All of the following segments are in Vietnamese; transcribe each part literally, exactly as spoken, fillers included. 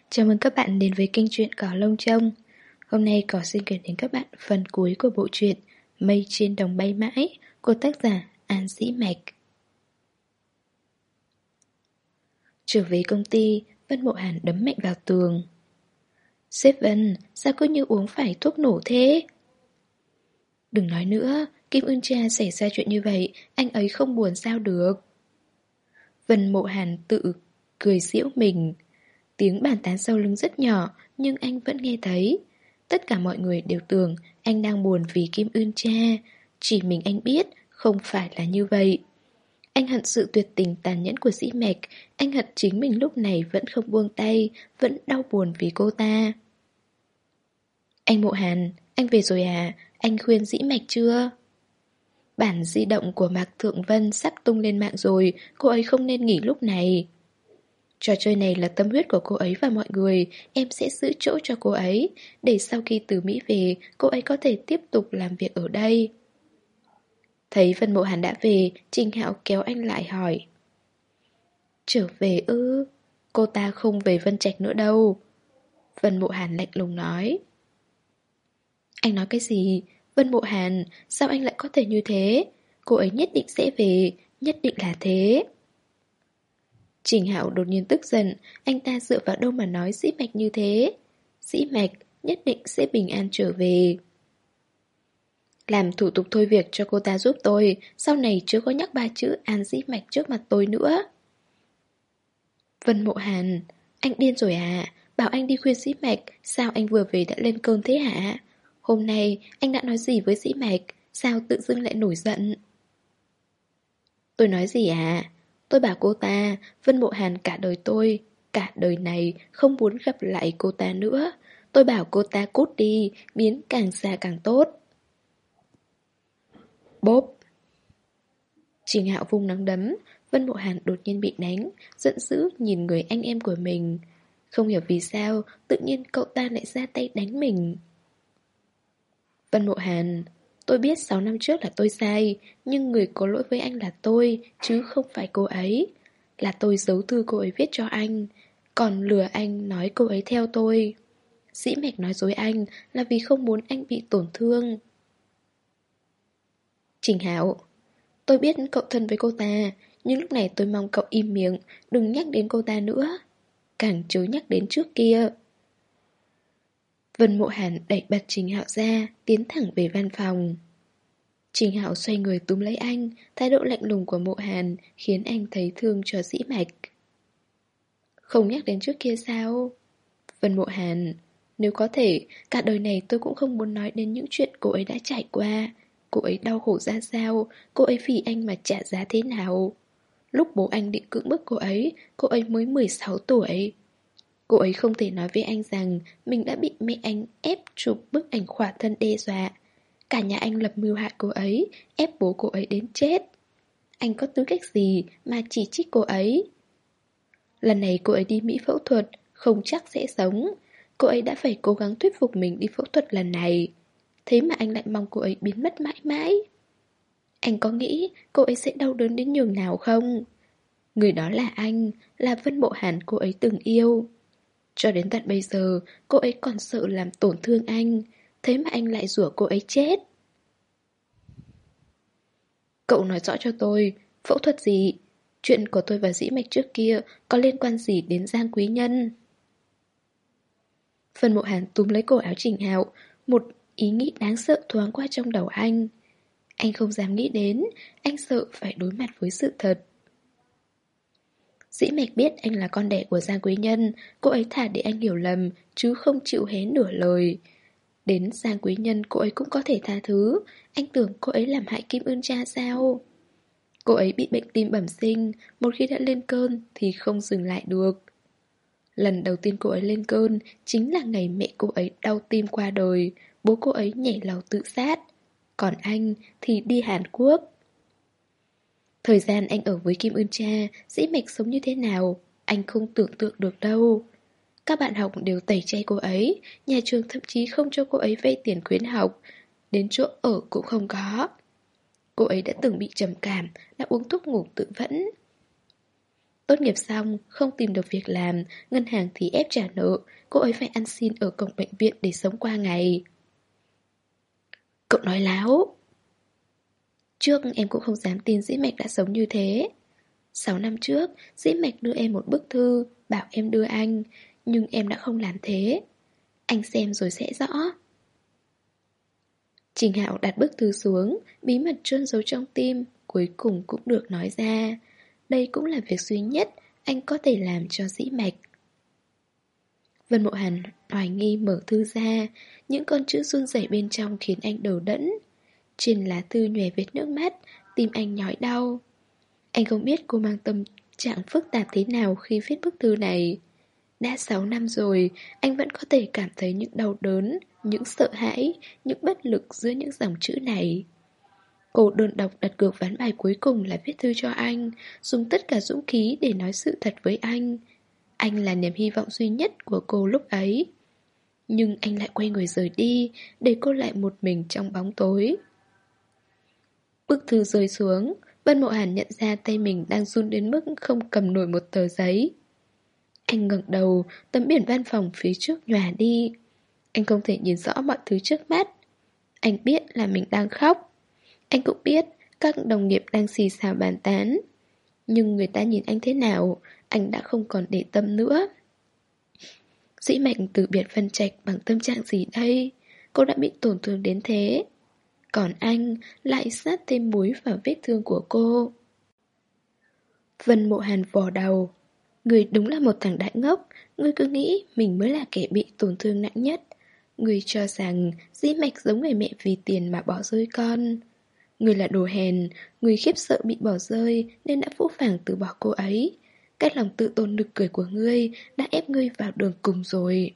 Chào mừng các bạn đến với kênh truyện Cỏ Lông Trông. Hôm nay Cỏ xin gửi đến các bạn phần cuối của bộ truyện Mây trên đồng bay mãi của tác giả An Dĩ Mạch. Trở về công ty, Vân Mộ Hàn đấm mạnh vào tường. Sếp Vân, sao cứ như uống phải thuốc nổ thế? Đừng nói nữa, Kim Ưn Cha xảy ra chuyện như vậy, anh ấy không buồn sao được. Vân Mộ Hàn tự cười giễu mình. Tiếng bàn tán sau lưng rất nhỏ, nhưng anh vẫn nghe thấy. Tất cả mọi người đều tưởng anh đang buồn vì Kim Ưn Cha. Chỉ mình anh biết không phải là như vậy. Anh hận sự tuyệt tình tàn nhẫn của Dĩ Mạch. Anh hận chính mình lúc này vẫn không buông tay, vẫn đau buồn vì cô ta. Anh Mộ Hàn, anh về rồi à? Anh khuyên Dĩ Mạch chưa? Bản di động của Mạc Thượng Vân sắp tung lên mạng rồi, cô ấy không nên nghỉ lúc này. Trò chơi này là tâm huyết của cô ấy và mọi người, em sẽ giữ chỗ cho cô ấy, để sau khi từ Mỹ về, cô ấy có thể tiếp tục làm việc ở đây. Thấy Vân Mộ Hàn đã về, Trình Hạo kéo anh lại hỏi. Trở về ư? Cô ta không về Vân Trạch nữa đâu. Vân Mộ Hàn lạnh lùng nói. Anh nói cái gì? Vân Mộ Hàn, sao anh lại có thể như thế? Cô ấy nhất định sẽ về, nhất định là thế. Trình Hạo đột nhiên tức giận, anh ta dựa vào đâu mà nói Dĩ Mạch như thế? Dĩ Mạch nhất định sẽ bình an trở về. Làm thủ tục thôi việc cho cô ta giúp tôi, sau này chưa có nhắc ba chữ An Dĩ Mạch trước mặt tôi nữa. Vân Mộ Hàn, anh điên rồi à? Bảo anh đi khuyên Dĩ Mạch, sao anh vừa về đã lên cơn thế hả? Hôm nay anh đã nói gì với Dĩ Mạch, sao tự dưng lại nổi giận? Tôi nói gì à? Tôi bảo cô ta, Vân Mộ Hàn cả đời tôi, cả đời này không muốn gặp lại cô ta nữa. Tôi bảo cô ta cút đi, biến càng xa càng tốt. Bốp. Trình Hạo vung nắm đấm, Vân Mộ Hàn đột nhiên bị đánh, giận dữ nhìn người anh em của mình. Không hiểu vì sao, tự nhiên cậu ta lại ra tay đánh mình. Vân Mộ Hàn, tôi biết sáu năm trước là tôi sai, nhưng người có lỗi với anh là tôi, chứ không phải cô ấy. Là tôi giấu thư cô ấy viết cho anh, còn lừa anh nói cô ấy theo tôi. Dĩ Mạch nói dối anh là vì không muốn anh bị tổn thương. Trình Hạo, tôi biết cậu thân với cô ta, nhưng lúc này tôi mong cậu im miệng, đừng nhắc đến cô ta nữa. Càng chớ nhắc đến trước kia. Vân Mộ Hàn đẩy bật Trình Hạo ra, tiến thẳng về văn phòng. Trình Hạo xoay người túm lấy anh, thái độ lạnh lùng của Mộ Hàn khiến anh thấy thương cho Dĩ Mạch. Không nhắc đến trước kia sao? Vân Mộ Hàn, nếu có thể, cả đời này tôi cũng không muốn nói đến những chuyện cô ấy đã trải qua. Cô ấy đau khổ ra sao, cô ấy vì anh mà trả giá thế nào. Lúc bố anh định cưỡng bức cô ấy, cô ấy mới mười sáu tuổi. Cô ấy không thể nói với anh rằng mình đã bị mẹ anh ép chụp bức ảnh khỏa thân đe dọa. Cả nhà anh lập mưu hại cô ấy, ép bố cô ấy đến chết. Anh có tư cách gì mà chỉ trích cô ấy? Lần này cô ấy đi Mỹ phẫu thuật, không chắc sẽ sống. Cô ấy đã phải cố gắng thuyết phục mình đi phẫu thuật lần này. Thế mà anh lại mong cô ấy biến mất mãi mãi. Anh có nghĩ cô ấy sẽ đau đớn đến nhường nào không? Người đó là anh, là Vân Mộ Hàn cô ấy từng yêu. Cho đến tận bây giờ, cô ấy còn sợ làm tổn thương anh. Thế mà anh lại rủa cô ấy chết. Cậu nói rõ cho tôi, phẫu thuật gì? Chuyện của tôi và Dĩ Mạch trước kia có liên quan gì đến Giang Quý Nhân? Vân Mộ Hàn túm lấy cổ áo Trình Hạo, một ý nghĩ đáng sợ thoáng qua trong đầu anh. Anh không dám nghĩ đến, anh sợ phải đối mặt với sự thật. Dĩ Mạch biết anh là con đẻ của Giang Quý Nhân, cô ấy thà để anh hiểu lầm, chứ không chịu hé nửa lời. Đến Giang Quý Nhân cô ấy cũng có thể tha thứ, anh tưởng cô ấy làm hại Kim Ưn Cha sao? Cô ấy bị bệnh tim bẩm sinh, một khi đã lên cơn thì không dừng lại được. Lần đầu tiên cô ấy lên cơn chính là ngày mẹ cô ấy đau tim qua đời, bố cô ấy nhảy lầu tự sát. Còn anh thì đi Hàn Quốc. Thời gian anh ở với Kim Ưn Cha, Dĩ Mạch sống như thế nào, anh không tưởng tượng được đâu. Các bạn học đều tẩy chay cô ấy, nhà trường thậm chí không cho cô ấy vay tiền khuyến học, đến chỗ ở cũng không có. Cô ấy đã từng bị trầm cảm, đã uống thuốc ngủ tự vẫn. Tốt nghiệp xong, không tìm được việc làm, ngân hàng thì ép trả nợ, cô ấy phải ăn xin ở cổng bệnh viện để sống qua ngày. Cậu nói láo. Trước em cũng không dám tin Dĩ Mạch đã sống như thế. Sáu năm trước, Dĩ Mạch đưa em một bức thư, bảo em đưa anh, nhưng em đã không làm thế. Anh xem rồi sẽ rõ. Trình Hạo đặt bức thư xuống, bí mật chôn giấu trong tim, cuối cùng cũng được nói ra. Đây cũng là việc duy nhất anh có thể làm cho Dĩ Mạch. Vân Mộ Hàn hoài nghi mở thư ra, những con chữ run rẩy bên trong khiến anh đầu đẫn. Trên lá thư nhòe vết nước mắt, tim anh nhói đau. Anh không biết cô mang tâm trạng phức tạp thế nào khi viết bức thư này. Đã sáu năm rồi, anh vẫn có thể cảm thấy những đau đớn, những sợ hãi, những bất lực giữa những dòng chữ này. Cô đơn độc đặt cược ván bài cuối cùng là viết thư cho anh, dùng tất cả dũng khí để nói sự thật với anh. Anh là niềm hy vọng duy nhất của cô lúc ấy. Nhưng anh lại quay người rời đi, để cô lại một mình trong bóng tối. Bức thư rơi xuống, Vân Mộ Hàn nhận ra tay mình đang run đến mức không cầm nổi một tờ giấy. Anh ngẩng đầu, tấm biển văn phòng phía trước nhòa đi. Anh không thể nhìn rõ mọi thứ trước mắt. Anh biết là mình đang khóc. Anh cũng biết các đồng nghiệp đang xì xào bàn tán. Nhưng người ta nhìn anh thế nào, anh đã không còn để tâm nữa. Dĩ Mạnh từ biệt Vân Trạch bằng tâm trạng gì đây? Cô đã bị tổn thương đến thế. Còn anh lại sát thêm muối vào vết thương của cô. Vân Mộ Hàn vò đầu. Người đúng là một thằng đại ngốc. Người cứ nghĩ mình mới là kẻ bị tổn thương nặng nhất. Người cho rằng Dĩ Mạch giống người mẹ vì tiền mà bỏ rơi con. Người là đồ hèn. Người khiếp sợ bị bỏ rơi nên đã phũ phàng từ bỏ cô ấy. Cái lòng tự tôn nực cười của ngươi đã ép ngươi vào đường cùng rồi.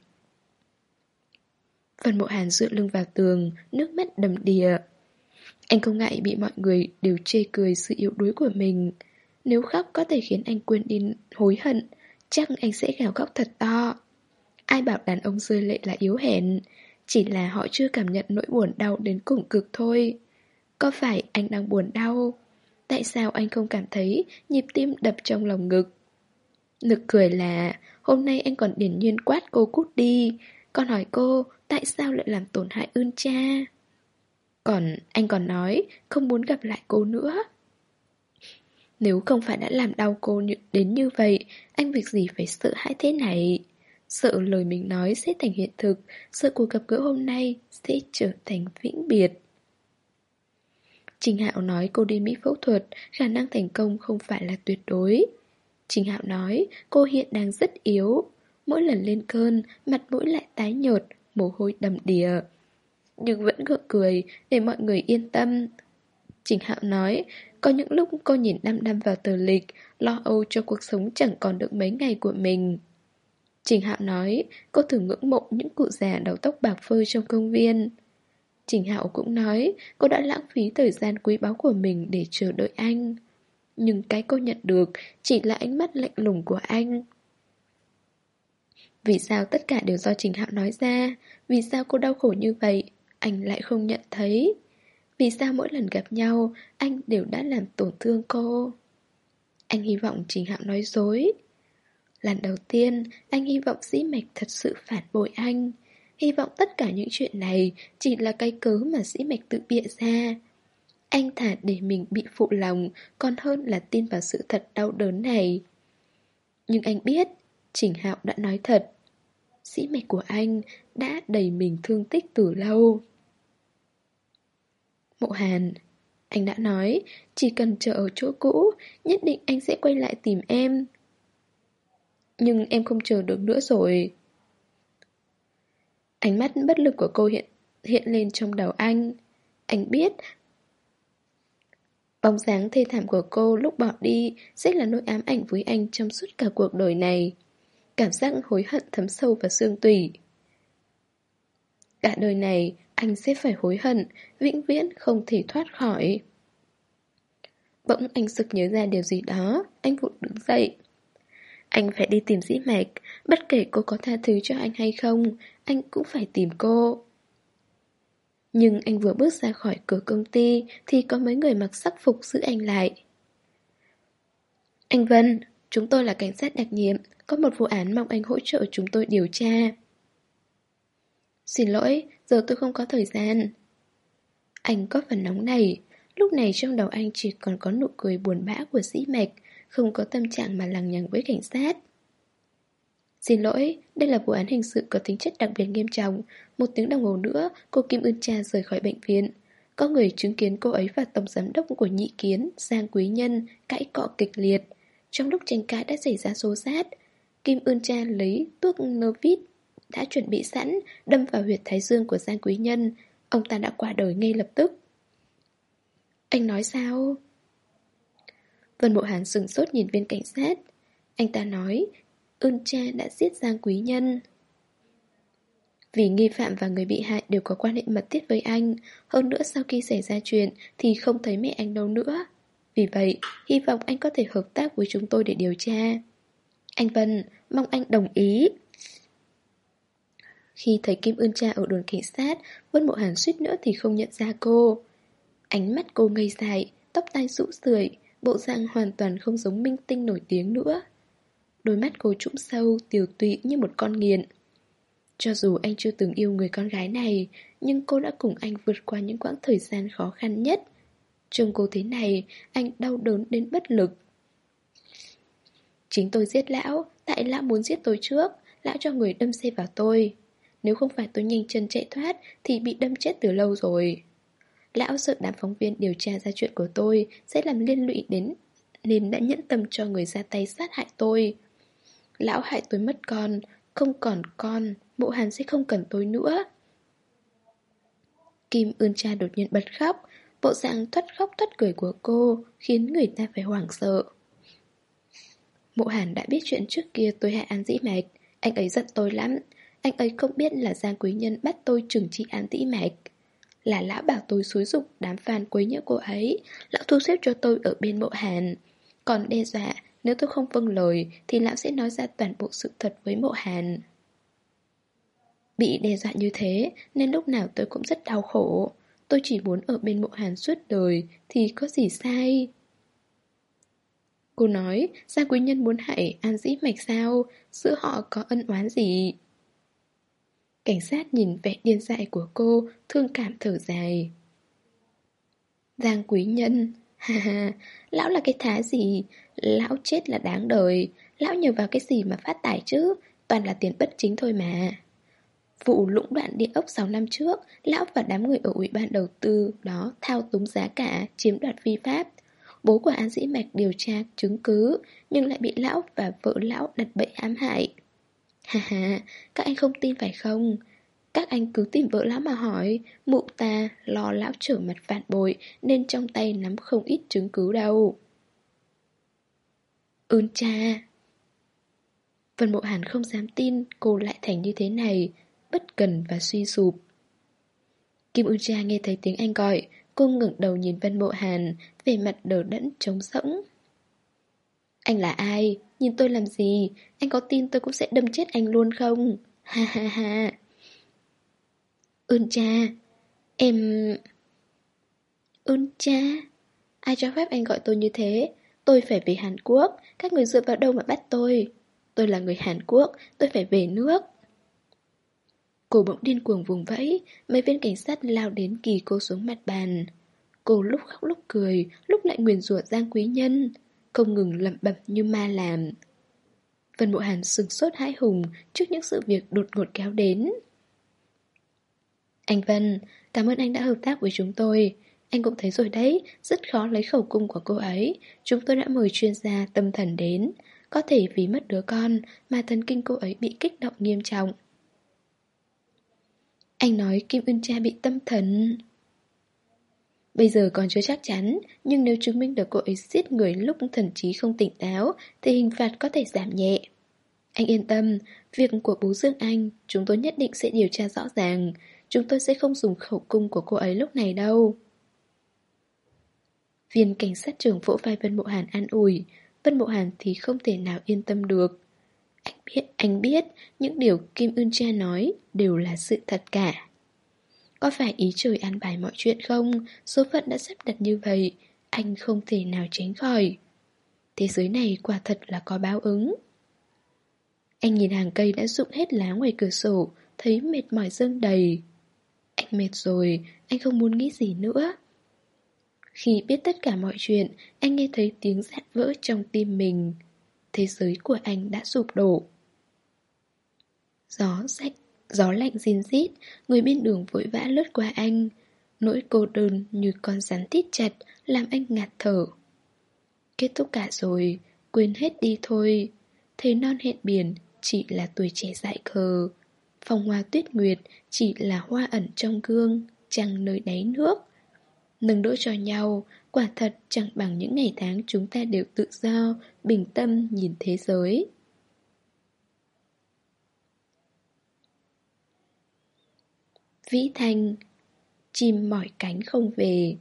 Vân Mộ Hàn dựa lưng vào tường, nước mắt đầm đìa. Anh không ngại bị mọi người đều chê cười sự yếu đuối của mình. Nếu khóc có thể khiến anh quên đi hối hận, chắc anh sẽ gào khóc thật to. Ai bảo đàn ông rơi lệ là yếu hèn, chỉ là họ chưa cảm nhận nỗi buồn đau đến cùng cực thôi. Có phải anh đang buồn đau? Tại sao anh không cảm thấy nhịp tim đập trong lòng ngực? Nực cười là hôm nay anh còn điển nhiên quát cô cút đi, còn hỏi cô tại sao lại làm tổn hại ơn cha. Còn anh còn nói không muốn gặp lại cô nữa. Nếu không phải đã làm đau cô như, đến như vậy, anh việc gì phải sợ hãi thế này? Sợ lời mình nói sẽ thành hiện thực, sợ cuộc gặp gỡ hôm nay sẽ trở thành vĩnh biệt. Trình Hạo nói cô đi Mỹ phẫu thuật, khả năng thành công không phải là tuyệt đối. Trình Hạo nói cô hiện đang rất yếu. Mỗi lần lên cơn, mặt mũi lại tái nhợt, mồ hôi đầm đìa. Nhưng vẫn gượng cười để mọi người yên tâm. Trình Hạo nói có những lúc cô nhìn đăm đăm vào tờ lịch, lo âu cho cuộc sống chẳng còn được mấy ngày của mình. Trình Hạo nói cô thường ngưỡng mộ những cụ già đầu tóc bạc phơ trong công viên. Trình Hạo cũng nói cô đã lãng phí thời gian quý báu của mình để chờ đợi anh. Nhưng cái cô nhận được chỉ là ánh mắt lạnh lùng của anh. Vì sao tất cả đều do Trình Hạo nói ra? Vì sao cô đau khổ như vậy? Anh lại không nhận thấy. Vì sao mỗi lần gặp nhau anh đều đã làm tổn thương cô? Anh hy vọng Trình Hạo nói dối. Lần đầu tiên anh hy vọng Dĩ Mạch thật sự phản bội anh. Hy vọng tất cả những chuyện này chỉ là cái cớ mà Dĩ Mạch tự bịa ra. Anh thà để mình bị phụ lòng còn hơn là tin vào sự thật đau đớn này. Nhưng anh biết Trình Hạo đã nói thật. Dĩ Mạch của anh đã đầy mình thương tích từ lâu. Mộ Hàn, anh đã nói chỉ cần chờ ở chỗ cũ, nhất định anh sẽ quay lại tìm em. Nhưng em không chờ được nữa rồi. Ánh mắt bất lực của cô hiện hiện lên trong đầu anh. Anh biết bóng dáng thê thảm của cô lúc bỏ đi sẽ là nỗi ám ảnh với anh trong suốt cả cuộc đời này. Cảm giác hối hận thấm sâu vào xương tủy. Cả đời này anh sẽ phải hối hận, vĩnh viễn không thể thoát khỏi. Bỗng anh sực nhớ ra điều gì đó, anh vụt đứng dậy. Anh phải đi tìm Dĩ Mạch, bất kể cô có tha thứ cho anh hay không, anh cũng phải tìm cô. Nhưng anh vừa bước ra khỏi cửa công ty thì có mấy người mặc sắc phục giữ anh lại. Anh Vân, Chúng tôi là cảnh sát đặc nhiệm, có một vụ án mong anh hỗ trợ chúng tôi điều tra. Xin lỗi, giờ tôi không có thời gian. Anh có phần nóng này. Lúc này trong đầu anh chỉ còn có nụ cười buồn bã của Dĩ Mạch, không có tâm trạng mà lằng nhằng với cảnh sát. Xin lỗi, đây là vụ án hình sự có tính chất đặc biệt nghiêm trọng. Một tiếng đồng hồ nữa, cô Kim Ưn Cha rời khỏi bệnh viện. Có người chứng kiến cô ấy và tổng giám đốc của Nhị Kiến, Giang Quý Nhân, cãi cọ kịch liệt. Trong lúc tranh cãi đã xảy ra xô xát, Kim Ưn Cha lấy tuốc nơ vít đã chuẩn bị sẵn, đâm vào huyệt thái dương của Giang Quý Nhân. Ông ta đã qua đời ngay lập tức. Anh nói sao? Vân Mộ Hàn sửng sốt nhìn viên cảnh sát. Anh ta nói, Ưn Cha đã giết Giang Quý Nhân. Vì nghi phạm và người bị hại đều có quan hệ mật thiết với anh. Hơn nữa sau khi xảy ra chuyện thì không thấy mẹ anh đâu nữa. Vì vậy, hy vọng anh có thể hợp tác với chúng tôi để điều tra. Anh Vân, mong anh đồng ý. Khi thấy Kim Ưn Cha ở đồn cảnh sát, Vân Mộ Hàn suýt nữa thì không nhận ra cô. Ánh mắt cô ngây dại, tóc tai rũ rượi, bộ dạng hoàn toàn không giống minh tinh nổi tiếng nữa. Đôi mắt cô trũng sâu, tiều tụy như một con nghiện. Cho dù anh chưa từng yêu người con gái này, nhưng cô đã cùng anh vượt qua những quãng thời gian khó khăn nhất. Trông cô thế này, anh đau đớn đến bất lực. Chính tôi giết lão, tại lão muốn giết tôi trước, lão cho người đâm xe vào tôi. Nếu không phải tôi nhanh chân chạy thoát thì bị đâm chết từ lâu rồi. Lão sợ đám phóng viên điều tra ra chuyện của tôi sẽ làm liên lụy đến, nên đã nhẫn tâm cho người ra tay sát hại tôi. Lão hại tôi mất con, không còn con, Mộ Hàn sẽ không cần tôi nữa. Kim Ưn Cha đột nhiên bật khóc. Bộ dạng thoát khóc thoát cười của cô khiến người ta phải hoảng sợ. Mộ Hàn đã biết chuyện trước kia tôi hại An Dĩ Mạch. Anh ấy giận tôi lắm. Anh ấy không biết là Giang Quý Nhân bắt tôi trừng trị An Dĩ Mạch. Là lão bảo tôi xúi giục đám fan quấy nhiễu cô ấy. Lão thu xếp cho tôi ở bên Mộ Hàn. Còn đe dọa nếu tôi không vâng lời thì lão sẽ nói ra toàn bộ sự thật với Mộ Hàn. Bị đe dọa như thế nên lúc nào tôi cũng rất đau khổ. Tôi chỉ muốn ở bên Mộ Hàn suốt đời thì có gì sai. Cô nói Giang Quý Nhân muốn hại An Dĩ Mạch sao? Giữa họ có ân oán gì? Cảnh sát nhìn vẻ điên dại của cô, thương cảm thở dài. Giang Quý Nhân, ha ha, lão là cái thá gì? Lão chết là đáng đời. Lão nhờ vào cái gì mà phát tài chứ? Toàn là tiền bất chính thôi mà. Vụ lũng đoạn địa ốc sáu năm trước, lão và đám người ở ủy ban đầu tư đó thao túng giá cả, chiếm đoạt vi pháp. Bố của An Dĩ Mạch điều tra chứng cứ, nhưng lại bị lão và vợ lão đặt bẫy ám hại. Ha ha, các anh không tin phải không? Các anh cứ tìm vợ lão mà hỏi. Mụ ta lo lão trở mặt phản bội nên trong tay nắm không ít chứng cứ đâu. Ưn Cha. Vân Mộ Hàn không dám tin cô lại thành như thế này, bất cần và suy sụp. Kim Ưn Cha nghe thấy tiếng anh gọi, cô ngẩng đầu nhìn Vân Mộ Hàn, vẻ mặt đờ đẫn trống rỗng. Anh là ai? Nhìn tôi làm gì? Anh có tin tôi cũng sẽ đâm chết anh luôn không? Ha ha ha. Ưn Cha. Em... Ưn Cha. Ai cho phép anh gọi tôi như thế? Tôi phải về Hàn Quốc. Các người dựa vào đâu mà bắt tôi? Tôi là người Hàn Quốc. Tôi phải về nước. Cô bỗng điên cuồng vùng vẫy. Mấy viên cảnh sát lao đến kỳ cô xuống mặt bàn. Cô lúc khóc lúc cười, lúc lại nguyền rủa Giang Quý Nhân, không ngừng lẩm bẩm như ma làm. Vân Mộ Hàn sửng sốt hãi hùng trước những sự việc đột ngột kéo đến. Anh Vân, cảm ơn anh đã hợp tác với chúng tôi. Anh cũng thấy rồi đấy, rất khó lấy khẩu cung của cô ấy. Chúng tôi đã mời chuyên gia tâm thần đến. Có thể vì mất đứa con mà thần kinh cô ấy bị kích động nghiêm trọng. Anh nói Kim Ưn Cha bị tâm thần. Bây giờ còn chưa chắc chắn, nhưng nếu chứng minh được cô ấy giết người lúc thần trí không tỉnh táo thì hình phạt có thể giảm nhẹ. Anh yên tâm, việc của bố Dương Anh chúng tôi nhất định sẽ điều tra rõ ràng. Chúng tôi sẽ không dùng khẩu cung của cô ấy lúc này đâu. Viên cảnh sát trưởng vỗ vai Vân Mộ Hàn an ủi. Vân Mộ Hàn thì không thể nào yên tâm được. Anh biết, anh biết những điều Kim Ưn Cha nói đều là sự thật cả. Có phải ý trời an bài mọi chuyện không? Số phận đã sắp đặt như vậy, anh không thể nào tránh khỏi. Thế giới này quả thật là có báo ứng. Anh nhìn hàng cây đã rụng hết lá ngoài cửa sổ, thấy mệt mỏi dâng đầy. Anh mệt rồi, anh không muốn nghĩ gì nữa. Khi biết tất cả mọi chuyện, anh nghe thấy tiếng rạn vỡ trong tim mình. Thế giới của anh đã sụp đổ. Gió rách, gió lạnh rin rít, người bên đường vội vã lướt qua anh. Nỗi cô đơn như con rắn thít chặt, làm anh ngạt thở. Kết thúc cả rồi, quên hết đi thôi. Thế non hẹn biển chỉ là tuổi trẻ dại khờ. Phong hoa tuyết nguyệt chỉ là hoa ẩn trong gương, chẳng nơi đáy nước. Nâng đỡ cho nhau, quả thật chẳng bằng những ngày tháng chúng ta đều tự do, bình tâm nhìn thế giới. Vĩ Thanh, chim mỏi cánh không về.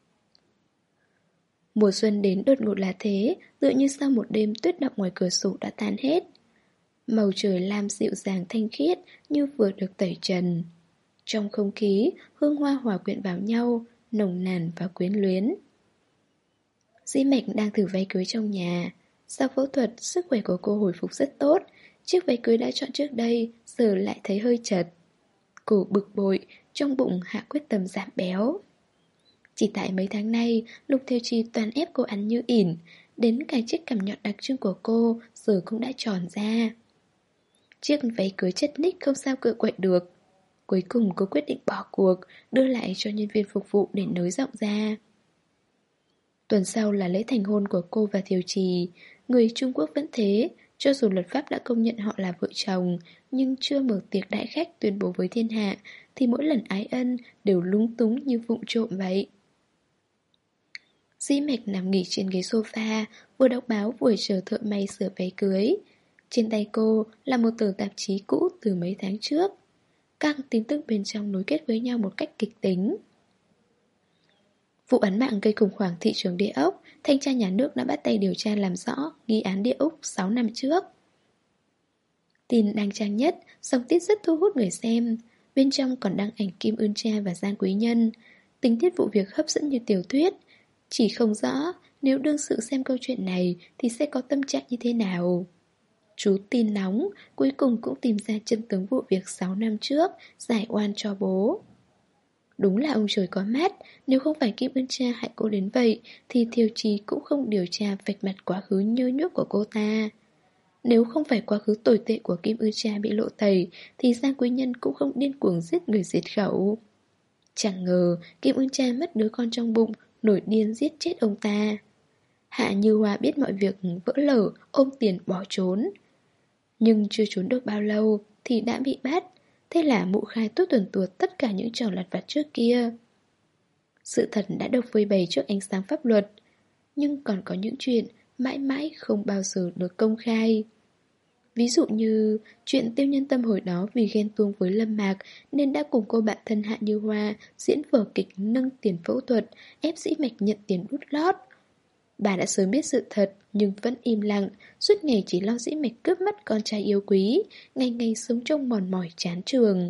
Mùa xuân đến đột ngột là thế, tựa như sau một đêm tuyết động ngoài cửa sổ đã tan hết. Màu trời lam dịu dàng thanh khiết như vừa được tẩy trần. Trong không khí, hương hoa hòa quyện vào nhau, nồng nàn và quyến luyến. Dĩ Mạch đang thử váy cưới trong nhà. Sau phẫu thuật, sức khỏe của cô hồi phục rất tốt. Chiếc váy cưới đã chọn trước đây, giờ lại thấy hơi chật. Cô bực bội, trong bụng hạ quyết tâm giảm béo. Chỉ tại mấy tháng nay, Lục Theo Chi toàn ép cô ăn như ỉn. Đến cả chiếc cằm nhọn đặc trưng của cô giờ cũng đã tròn ra. Chiếc váy cưới chất ních không sao cựa quậy được. Cuối cùng cô quyết định bỏ cuộc, đưa lại cho nhân viên phục vụ để nới rộng ra. Tuần sau là lễ thành hôn của cô và Thiều Trì. Người Trung Quốc vẫn thế, cho dù luật pháp đã công nhận họ là vợ chồng, nhưng chưa mở tiệc đại khách tuyên bố với thiên hạ, thì mỗi lần ái ân đều lúng túng như vụng trộm vậy. Dĩ Mạch nằm nghỉ trên ghế sofa, vừa đọc báo vừa chờ thợ may sửa váy cưới. Trên tay cô là một tờ tạp chí cũ từ mấy tháng trước. Các tin tức bên trong nối kết với nhau một cách kịch tính. Vụ án mạng gây khủng hoảng thị trường địa ốc, thanh tra nhà nước đã bắt tay điều tra làm rõ nghi án địa ốc sáu năm trước. Tin đăng trang nhất, dòng tiết rất thu hút người xem. Bên trong còn đăng ảnh Kim Ưn Cha và Giang Quý Nhân. Tình tiết vụ việc hấp dẫn như tiểu thuyết. Chỉ không rõ nếu đương sự xem câu chuyện này thì sẽ có tâm trạng như thế nào. Chú tin nóng, cuối cùng cũng tìm ra chân tướng vụ việc sáu năm trước, giải oan cho bố. Đúng là ông trời có mắt, nếu không phải Kim Ưn Cha hại cô đến vậy thì Thiều Trì cũng không điều tra vạch mặt quá khứ nhơ nhuốc của cô ta. Nếu không phải quá khứ tồi tệ của Kim Ưn Cha bị lộ tẩy thì Giang Quý Nhân cũng không điên cuồng giết người diệt khẩu. Chẳng ngờ Kim Ưn Cha mất đứa con trong bụng, nổi điên giết chết ông ta. Hạ Như Hoa biết mọi việc vỡ lở, ôm tiền bỏ trốn. Nhưng chưa trốn được bao lâu thì đã bị bắt. Thế là mụ khai tốt tuần tuột tất cả những trò lặt vặt trước kia. Sự thật đã được phơi bày trước ánh sáng pháp luật. Nhưng còn có những chuyện mãi mãi không bao giờ được công khai. Ví dụ như chuyện Tiêu Nhân Tâm hồi đó vì ghen tuông với Lâm Mạc nên đã cùng cô bạn thân Hạ Như Hoa diễn vở kịch nâng tiền phẫu thuật, ép Dĩ Mạch nhận tiền đút lót. Bà đã sớm biết sự thật nhưng vẫn im lặng, suốt ngày chỉ lo Dĩ Mạch cướp mất con trai yêu quý, ngày ngày sống trong mòn mỏi chán trường.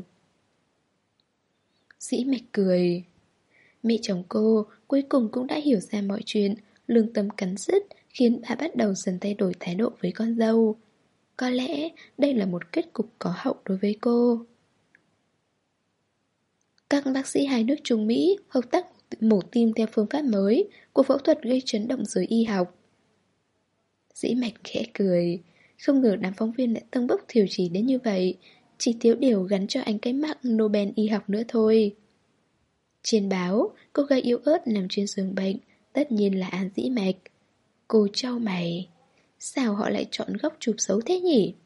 Dĩ Mạch cười. Mẹ chồng cô cuối cùng cũng đã hiểu ra mọi chuyện, lương tâm cắn rứt khiến bà bắt đầu dần thay đổi thái độ với con dâu. Có lẽ đây là một kết cục có hậu đối với cô. Các bác sĩ hai nước Trung Mỹ hợp tác mổ tim theo phương pháp mới, cuộc phẫu thuật gây chấn động giới y học. Dĩ Mạch khẽ cười. Không ngờ đám phóng viên lại tâng bốc Thiều Trì đến như vậy. Chỉ thiếu điều gắn cho anh cái mác Nobel y học nữa thôi. Trên báo, cô gái yếu ớt nằm trên giường bệnh, tất nhiên là An Dĩ Mạch. Cô chau mày. Sao họ lại chọn góc chụp xấu thế nhỉ?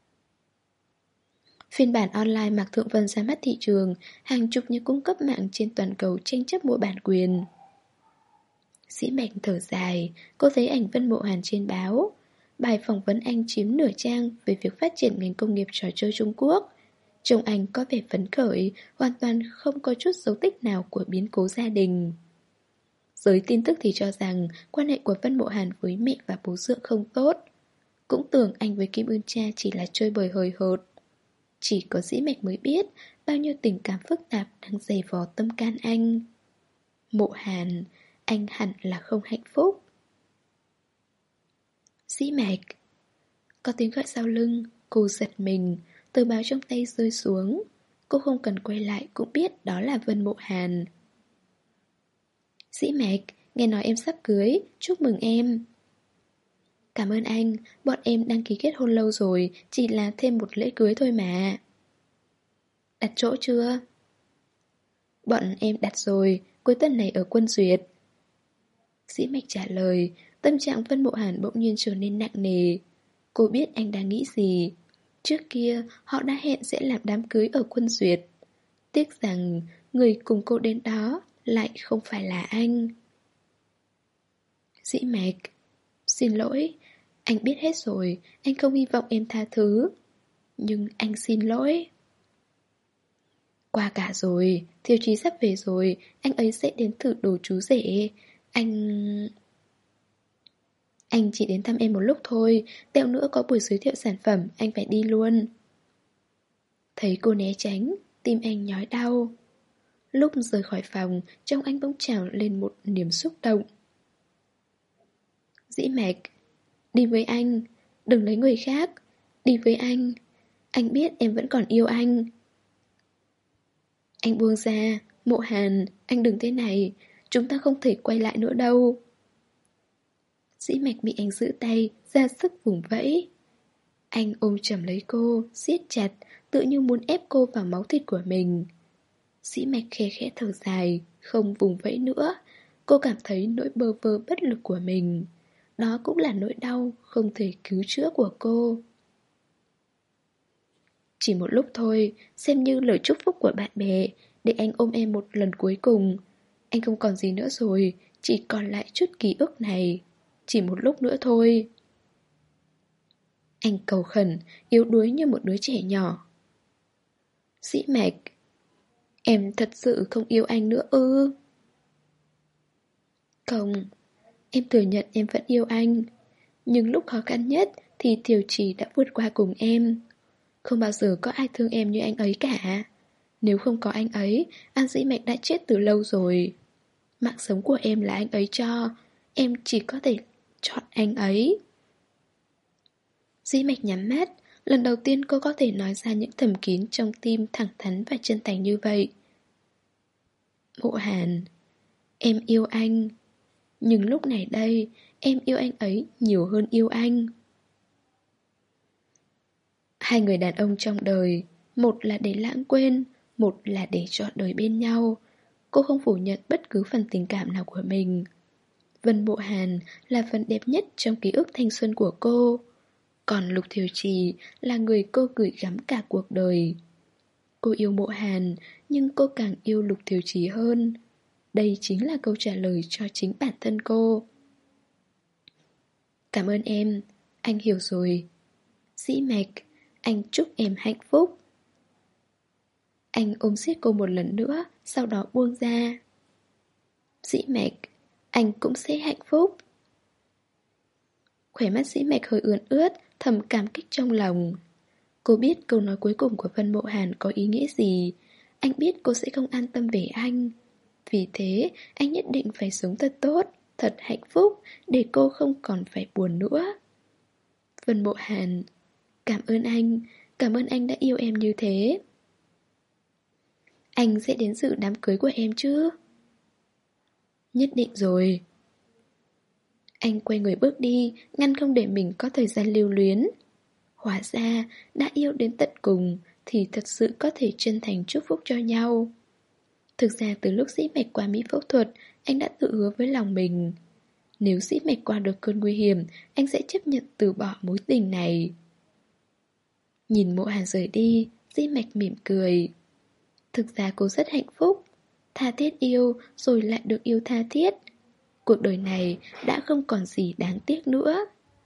Phiên bản online Mạc Thượng Vân ra mắt thị trường, hàng chục nhà cung cấp mạng trên toàn cầu tranh chấp mua bản quyền. Dĩ Mạch thở dài, cô thấy ảnh Vân Mộ Hàn trên báo. Bài phỏng vấn anh chiếm nửa trang về việc phát triển ngành công nghiệp trò chơi Trung Quốc. Trông anh có vẻ phấn khởi, hoàn toàn không có chút dấu tích nào của biến cố gia đình. Giới tin tức thì cho rằng quan hệ của Vân Mộ Hàn với mẹ và bố Dượng không tốt. Cũng tưởng anh với Kim Ưn Cha chỉ là chơi bời hời hợt. Chỉ có Dĩ Mạch mới biết bao nhiêu tình cảm phức tạp đang dày vò tâm can anh. Mộ Hàn, anh hẳn là không hạnh phúc. Dĩ Mạch. Có tiếng gọi sau lưng, cô giật mình, tờ báo trong tay rơi xuống. Cô không cần quay lại cũng biết đó là Vân Mộ Hàn. Dĩ Mạch, nghe nói em sắp cưới, chúc mừng em. Cảm ơn anh, bọn em đăng ký kết hôn lâu rồi, chỉ là thêm một lễ cưới thôi mà. Đặt chỗ chưa? Bọn em đặt rồi, cuối tuần này ở Quân Duyệt. Dĩ Mạch trả lời, tâm trạng Vân Mộ Hàn bỗng nhiên trở nên nặng nề. Cô biết anh đang nghĩ gì. Trước kia, họ đã hẹn sẽ làm đám cưới ở Quân Duyệt. Tiếc rằng, người cùng cô đến đó lại không phải là anh. Dĩ Mạch, xin lỗi, anh biết hết rồi, anh không hy vọng em tha thứ. Nhưng anh xin lỗi. Qua cả rồi, Thiều Chí sắp về rồi, anh ấy sẽ đến thử đồ chú rể. Anh... Anh chỉ đến thăm em một lúc thôi, tẹo nữa có buổi giới thiệu sản phẩm, anh phải đi luôn. Thấy cô né tránh, tim anh nhói đau. Lúc rời khỏi phòng, trong anh bỗng trào lên một niềm xúc động. Dĩ Mạch, đi với anh, đừng lấy người khác, đi với anh. Anh biết em vẫn còn yêu anh. Anh buông ra, Mộ Hàn, anh đừng thế này, chúng ta không thể quay lại nữa đâu. Dĩ Mạch bị anh giữ tay, ra sức vùng vẫy. Anh ôm chầm lấy cô, siết chặt, tự như muốn ép cô vào máu thịt của mình. Dĩ Mạch khe khẽ thở dài, không vùng vẫy nữa. Cô cảm thấy nỗi bơ vơ bất lực của mình. Đó cũng là nỗi đau không thể cứu chữa của cô. Chỉ một lúc thôi, xem như lời chúc phúc của bạn bè, để anh ôm em một lần cuối cùng. Anh không còn gì nữa rồi, chỉ còn lại chút ký ức này. Chỉ một lúc nữa thôi. Anh cầu khẩn, yếu đuối như một đứa trẻ nhỏ. Dĩ Mạch, em thật sự không yêu anh nữa ư? Không, em thừa nhận em vẫn yêu anh. Nhưng lúc khó khăn nhất thì Thiều Trì đã vượt qua cùng em. Không bao giờ có ai thương em như anh ấy cả. Nếu không có anh ấy, An Dĩ Mạch đã chết từ lâu rồi. Mạng sống của em là anh ấy cho, em chỉ có thể chọn anh ấy. Dĩ Mạch nhắm mắt, lần đầu tiên cô có thể nói ra những thầm kín trong tim thẳng thắn và chân thành như vậy. Mộ Hàn, em yêu anh. Nhưng lúc này đây, em yêu anh ấy nhiều hơn yêu anh. Hai người đàn ông trong đời, một là để lãng quên, một là để trọn đời bên nhau. Cô không phủ nhận bất cứ phần tình cảm nào của mình. Vân Mộ Hàn là phần đẹp nhất trong ký ức thanh xuân của cô. Còn Lục Thiều Trì là người cô gửi gắm cả cuộc đời. Cô yêu Mộ Hàn, nhưng cô càng yêu Lục Thiều Trì hơn. Đây chính là câu trả lời cho chính bản thân cô. Cảm ơn em, anh hiểu rồi. Dĩ Mạch, anh chúc em hạnh phúc. Anh ôm siết cô một lần nữa, sau đó buông ra. Dĩ Mạch, anh cũng sẽ hạnh phúc. Khóe mắt Dĩ Mạch hơi ươn ướt, thầm cảm kích trong lòng. Cô biết câu nói cuối cùng của Vân Mộ Hàn có ý nghĩa gì. Anh biết cô sẽ không an tâm về anh. Vì thế, anh nhất định phải sống thật tốt, thật hạnh phúc, để cô không còn phải buồn nữa. Vân Mộ Hàn, cảm ơn anh, cảm ơn anh đã yêu em như thế. Anh sẽ đến dự đám cưới của em chứ? Nhất định rồi. Anh quay người bước đi, ngăn không để mình có thời gian lưu luyến. Hóa ra, đã yêu đến tận cùng thì thật sự có thể chân thành chúc phúc cho nhau. Thực ra từ lúc Dĩ Mạch qua Mỹ phẫu thuật, anh đã tự hứa với lòng mình. Nếu Dĩ Mạch qua được cơn nguy hiểm, anh sẽ chấp nhận từ bỏ mối tình này. Nhìn Mộ Hàn rời đi, Dĩ Mạch mỉm cười. Thực ra cô rất hạnh phúc. Tha thiết yêu rồi lại được yêu tha thiết. Cuộc đời này đã không còn gì đáng tiếc nữa.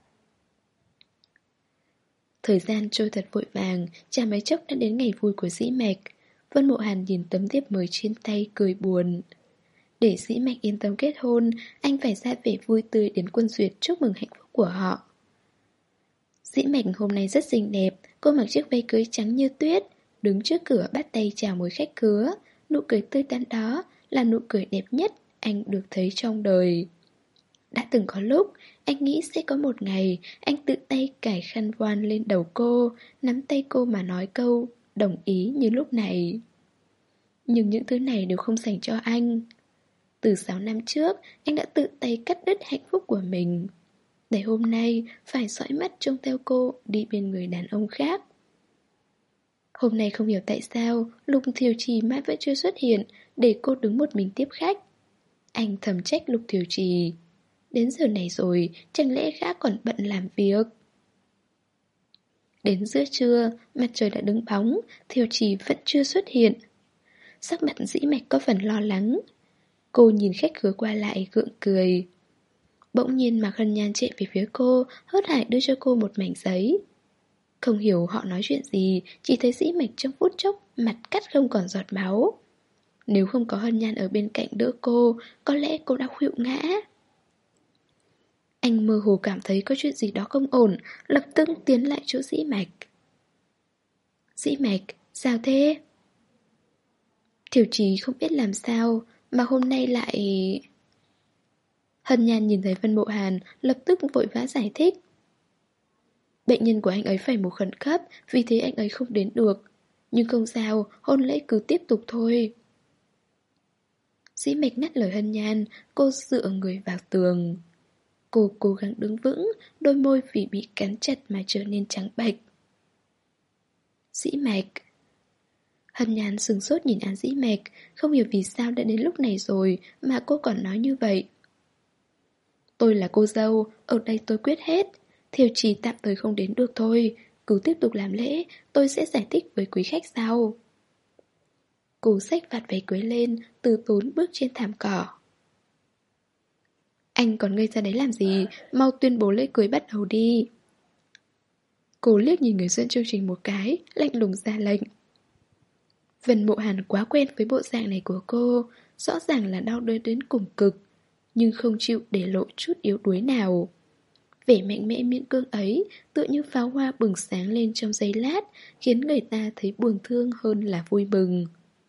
Thời gian trôi thật vội vàng, chả mấy chốc đã đến ngày vui của Dĩ Mạch. Vân Mộ Hàn nhìn tấm thiệp mời trên tay cười buồn. Để Dĩ Mạch yên tâm kết hôn, anh phải ra vẻ vui tươi đến Quân Duyệt chúc mừng hạnh phúc của họ. Dĩ Mạch hôm nay rất xinh đẹp, cô mặc chiếc váy cưới trắng như tuyết, đứng trước cửa bắt tay chào mời khách khứa. Nụ cười tươi tắn đó là nụ cười đẹp nhất anh được thấy trong đời. Đã từng có lúc, anh nghĩ sẽ có một ngày anh tự tay cài khăn voan lên đầu cô, nắm tay cô mà nói câu đồng ý như lúc này. Nhưng những thứ này đều không dành cho anh. Từ sáu năm trước, anh đã tự tay cắt đứt hạnh phúc của mình, để hôm nay phải dõi mắt trông theo cô đi bên người đàn ông khác. Hôm nay không hiểu tại sao Lục Thiều Trì mãi vẫn chưa xuất hiện, để cô đứng một mình tiếp khách. Anh thầm trách Lục Thiều Trì. Đến giờ này rồi, chẳng lẽ gã còn bận làm việc? Đến giữa trưa, mặt trời đã đứng bóng, Thiều Trì vẫn chưa xuất hiện. Sắc mặt Dĩ Mạch có phần lo lắng. Cô nhìn khách khứa qua lại gượng cười. Bỗng nhiên Mạc Hân Nhan chạy về phía cô, hớt hải đưa cho cô một mảnh giấy. Không hiểu họ nói chuyện gì, chỉ thấy Dĩ Mạch trong phút chốc mặt cắt không còn giọt máu. Nếu không có Hân Nhan ở bên cạnh đỡ cô, có lẽ cô đã khuỵu ngã. Anh mơ hồ cảm thấy có chuyện gì đó không ổn, lập tức tiến lại chỗ Dĩ Mạch. Dĩ Mạch, sao thế? Thiểu Chí không biết làm sao, mà hôm nay lại... Hân Nhan nhìn thấy Vân Mộ Hàn, lập tức vội vã giải thích. Bệnh nhân của anh ấy phải mổ khẩn cấp, vì thế anh ấy không đến được. Nhưng không sao, hôn lễ cứ tiếp tục thôi. Dĩ Mạch ngắt lời Hân Nhan, cô dựa người vào tường. Cô cố gắng đứng vững, đôi môi vì bị cắn chặt mà trở nên trắng bệch. Dĩ Mạch. Hân Nhan sừng sốt nhìn An Dĩ Mạch, không hiểu vì sao đã đến lúc này rồi mà cô còn nói như vậy. Tôi là cô dâu, ở đây tôi quyết hết. Thiều Trì tạm thời không đến được thôi, cứ tiếp tục làm lễ, tôi sẽ giải thích với quý khách sau. Cô xách vạt váy cưới lên, từ tốn bước trên thảm cỏ. Anh còn ngây ra đấy làm gì, mau tuyên bố lễ cưới bắt đầu đi. Cô liếc nhìn người dẫn chương trình một cái, lạnh lùng ra lệnh. Vân Mộ Hàn quá quen với bộ dạng này của cô, rõ ràng là đau đớn đến cùng cực, nhưng không chịu để lộ chút yếu đuối nào. Vẻ mạnh mẽ miễn cưỡng ấy tựa như pháo hoa bừng sáng lên trong giây lát, khiến người ta thấy buồn thương hơn là vui mừng.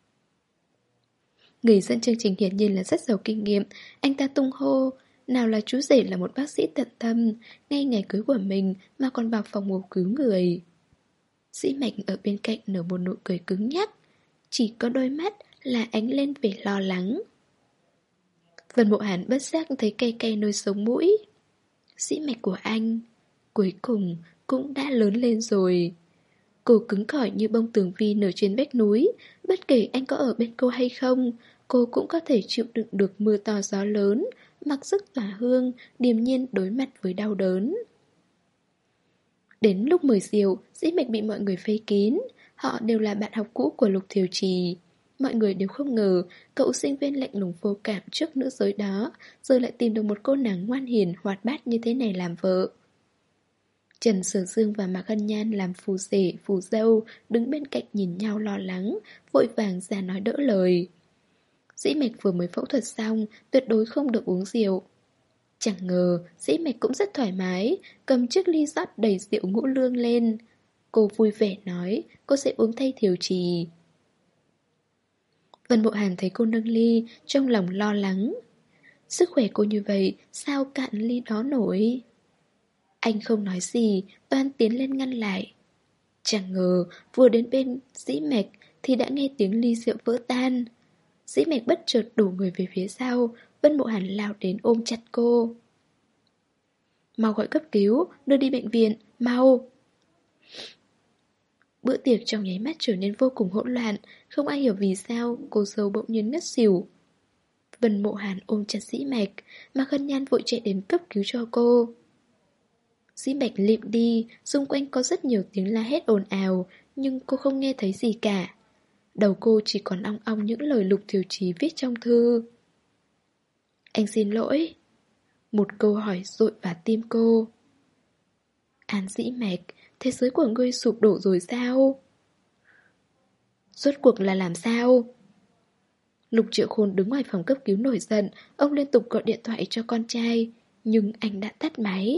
Người dẫn chương trình hiển nhiên là rất giàu kinh nghiệm. Anh ta tung hô, nào là chú rể là một bác sĩ tận tâm, ngay ngày cưới của mình mà còn vào phòng mổ cứu người. Dĩ Mạch ở bên cạnh nở một nụ cười cứng nhắc, chỉ có đôi mắt là ánh lên vẻ lo lắng. Vân Mộ Hàn bất giác thấy cay cay nơi sống mũi. Dĩ Mạch của anh cuối cùng cũng đã lớn lên rồi. Cô cứng cỏi như bông tường vi nở trên vách núi. Bất kể anh có ở bên cô hay không, cô cũng có thể chịu đựng được mưa to gió lớn, mặc sức tỏa hương, điềm nhiên đối mặt với đau đớn. Đến lúc mời rượu, Dĩ Mạch bị mọi người vây kín. Họ đều là bạn học cũ của Lục Thiều Trì. Mọi người đều không ngờ cậu sinh viên lạnh lùng vô cảm trước nữ giới đó giờ lại tìm được một cô nàng ngoan hiền hoạt bát như thế này làm vợ. Trần Sở Dương và Mạc Hân Nhan làm phù rể, phù dâu, đứng bên cạnh nhìn nhau lo lắng, vội vàng ra nói đỡ lời. Dĩ Mạch vừa mới phẫu thuật xong, tuyệt đối không được uống rượu. Chẳng ngờ, Dĩ Mạch cũng rất thoải mái, cầm chiếc ly rót đầy rượu ngũ lương lên. Cô vui vẻ nói, cô sẽ uống thay Thiều Trì. Vân Mộ Hàn thấy cô nâng ly, trong lòng lo lắng. Sức khỏe cô như vậy, sao cạn ly đó nổi? Anh không nói gì, toan tiến lên ngăn lại. Chẳng ngờ, vừa đến bên Dĩ Mạch thì đã nghe tiếng ly rượu vỡ tan. Dĩ Mạch bất chợt đổ người về phía sau, Vân Mộ Hàn lao đến ôm chặt cô. Mau gọi cấp cứu, đưa đi bệnh viện, mau! Bữa tiệc trong nháy mắt trở nên vô cùng hỗn loạn, không ai hiểu vì sao cô dâu bỗng nhiên ngất xỉu. Vân Mộ Hàn ôm chặt Dĩ Mạch, mà Khân Nhan vội chạy đến cấp cứu cho cô. Dĩ Mạch lịm đi, xung quanh có rất nhiều tiếng la hét ồn ào, nhưng cô không nghe thấy gì cả. Đầu cô chỉ còn ong ong những lời Lục Thiều Trì viết trong thư. Anh xin lỗi. Một câu hỏi dội vào tim cô. An Dĩ Mạch, thế giới của ngươi sụp đổ rồi sao? Rốt cuộc là làm sao? Lục Triệu Khôn đứng ngoài phòng cấp cứu nổi giận, ông liên tục gọi điện thoại cho con trai, nhưng anh đã tắt máy.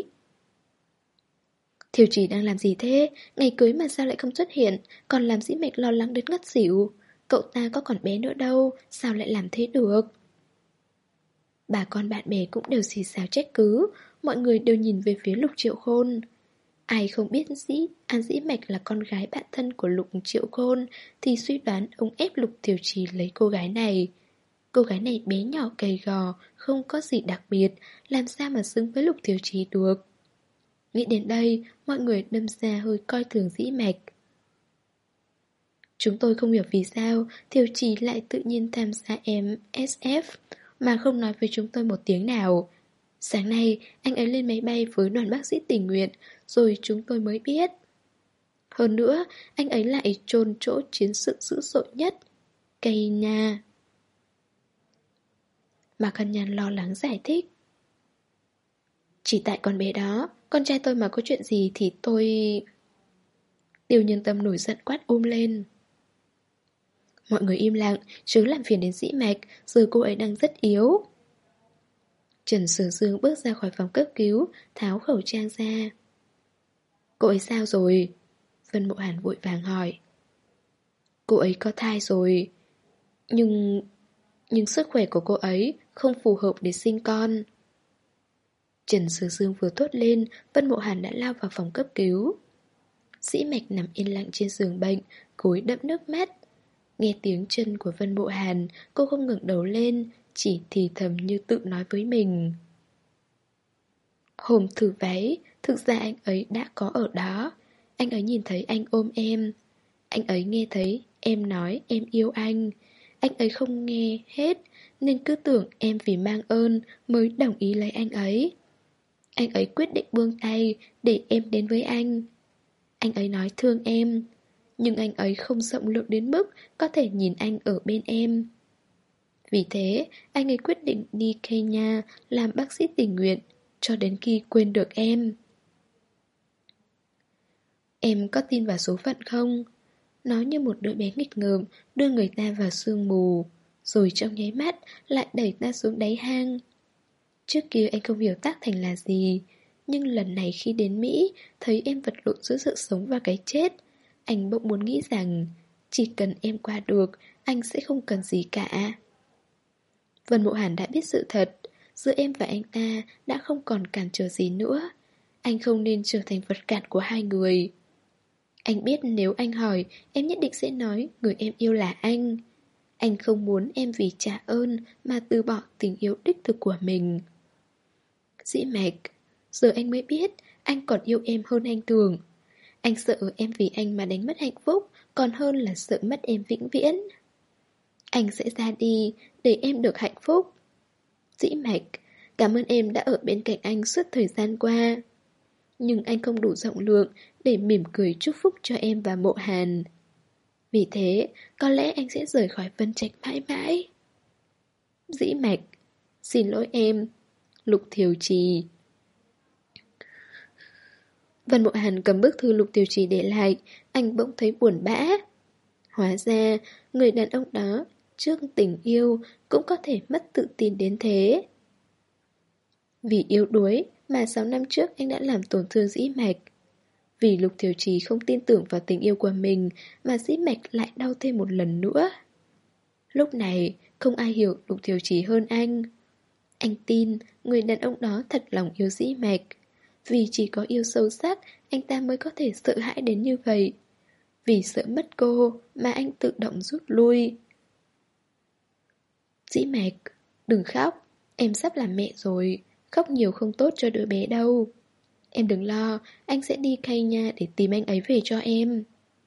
Thiều Trì đang làm gì thế? Ngày cưới mà sao lại không xuất hiện, còn làm Dĩ Mạch lo lắng đến ngất xỉu. Cậu ta có còn bé nữa đâu, sao lại làm thế được? Bà con bạn bè cũng đều xì xào trách cứ. Mọi người đều nhìn về phía Lục Triệu Khôn. Ai không biết dĩ An Dĩ Mạch là con gái bạn thân của Lục Triệu Khôn thì suy đoán ông ép Lục Tiểu Trì lấy cô gái này. Cô gái này bé nhỏ gầy gò, không có gì đặc biệt, làm sao mà xứng với Lục Tiểu Trì được. Nghĩ đến đây, mọi người đâm ra hơi coi thường Dĩ Mạch. Chúng tôi không hiểu vì sao Tiểu Trì lại tự nhiên tham gia em ét ép mà không nói với chúng tôi một tiếng nào. Sáng nay, anh ấy lên máy bay với đoàn bác sĩ tình nguyện, rồi chúng tôi mới biết. Hơn nữa, anh ấy lại chôn chỗ chiến sự dữ dội nhất, cây nha. Mạc Hân Nhan lo lắng giải thích. Chỉ tại con bé đó, con trai tôi mà có chuyện gì thì tôi... Tiêu Nhân Tâm nổi giận quát ôm lên. Mọi người im lặng, chứ làm phiền đến Dĩ Mạch, giờ cô ấy đang rất yếu. Trần Sướng Dương bước ra khỏi phòng cấp cứu, tháo khẩu trang ra. Cô ấy sao rồi? Vân Mộ Hàn vội vàng hỏi. Cô ấy có thai rồi. Nhưng... Nhưng sức khỏe của cô ấy không phù hợp để sinh con. Trần Sướng Dương vừa thốt lên, Vân Mộ Hàn đã lao vào phòng cấp cứu. Dĩ Mạch nằm yên lặng trên giường bệnh, gối đẫm nước mắt. Nghe tiếng chân của Vân Mộ Hàn, cô không ngẩng đầu lên, chỉ thì thầm như tự nói với mình. Hôm thử váy, thực ra anh ấy đã có ở đó. Anh ấy nhìn thấy anh ôm em. Anh ấy nghe thấy em nói em yêu anh. Anh ấy không nghe hết, nên cứ tưởng em vì mang ơn mới đồng ý lấy anh ấy. Anh ấy quyết định buông tay để em đến với anh. Anh ấy nói thương em, nhưng anh ấy không rộng lượng đến mức có thể nhìn anh ở bên em. Vì thế, anh ấy quyết định đi Kenya làm bác sĩ tình nguyện, cho đến khi quên được em. Em có tin vào số phận không? Nó như một đứa bé nghịch ngợm đưa người ta vào sương mù, rồi trong nháy mắt lại đẩy ta xuống đáy hang. Trước kia anh không hiểu Tác Thành là gì, nhưng lần này khi đến Mỹ, thấy em vật lộn giữa sự sống và cái chết, anh bỗng muốn nghĩ rằng chỉ cần em qua được, anh sẽ không cần gì cả. Vân Mộ Hàn đã biết sự thật, giữa em và anh ta đã không còn cản trở gì nữa. Anh không nên trở thành vật cản của hai người. Anh biết nếu anh hỏi, em nhất định sẽ nói người em yêu là anh. Anh không muốn em vì trả ơn mà từ bỏ tình yêu đích thực của mình. Dĩ Mạch, giờ anh mới biết anh còn yêu em hơn anh tưởng. Anh sợ em vì anh mà đánh mất hạnh phúc, còn hơn là sợ mất em vĩnh viễn. Anh sẽ ra đi để em được hạnh phúc. Dĩ Mạch, cảm ơn em đã ở bên cạnh anh suốt thời gian qua. Nhưng anh không đủ rộng lượng để mỉm cười chúc phúc cho em và Mộ Hàn. Vì thế, có lẽ anh sẽ rời khỏi Vân Trạch mãi mãi. Dĩ Mạch, xin lỗi em. Lục Thiều Trì. Vân Mộ Hàn cầm bức thư Lục Thiều Trì để lại, anh bỗng thấy buồn bã. Hóa ra, người đàn ông đó, trước tình yêu, cũng có thể mất tự tin đến thế. Vì yếu đuối mà sáu năm trước anh đã làm tổn thương Dĩ Mạch. Vì Lục Thiều Trì không tin tưởng vào tình yêu của mình mà Dĩ Mạch lại đau thêm một lần nữa. Lúc này, không ai hiểu Lục Thiều Trì hơn anh. Anh tin người đàn ông đó thật lòng yêu Dĩ Mạch. Vì chỉ có yêu sâu sắc, anh ta mới có thể sợ hãi đến như vậy. Vì sợ mất cô mà anh tự động rút lui. Dĩ Mạch, đừng khóc, em sắp làm mẹ rồi. Khóc nhiều không tốt cho đứa bé đâu. Em đừng lo, anh sẽ đi Kenya để tìm anh ấy về cho em.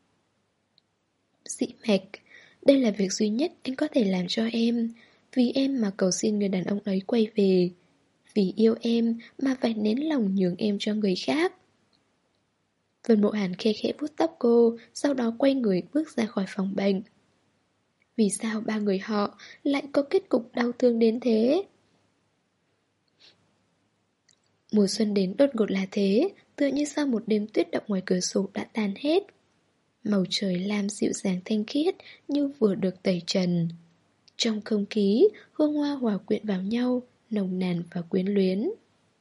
Dĩ Mạch, đây là việc duy nhất anh có thể làm cho em. Vì em mà cầu xin người đàn ông ấy quay về. Vì yêu em mà phải nén lòng nhường em cho người khác. Vân Mộ Hàn khe khẽ vuốt tóc cô, sau đó quay người bước ra khỏi phòng bệnh. Vì sao ba người họ lại có kết cục đau thương đến thế? Mùa xuân đến đột ngột là thế, tựa như sau một đêm tuyết động ngoài cửa sổ đã tan hết. Màu trời lam dịu dàng thanh khiết như vừa được tẩy trần. Trong không khí, hương hoa hòa quyện vào nhau, nồng nàn và quyến luyến.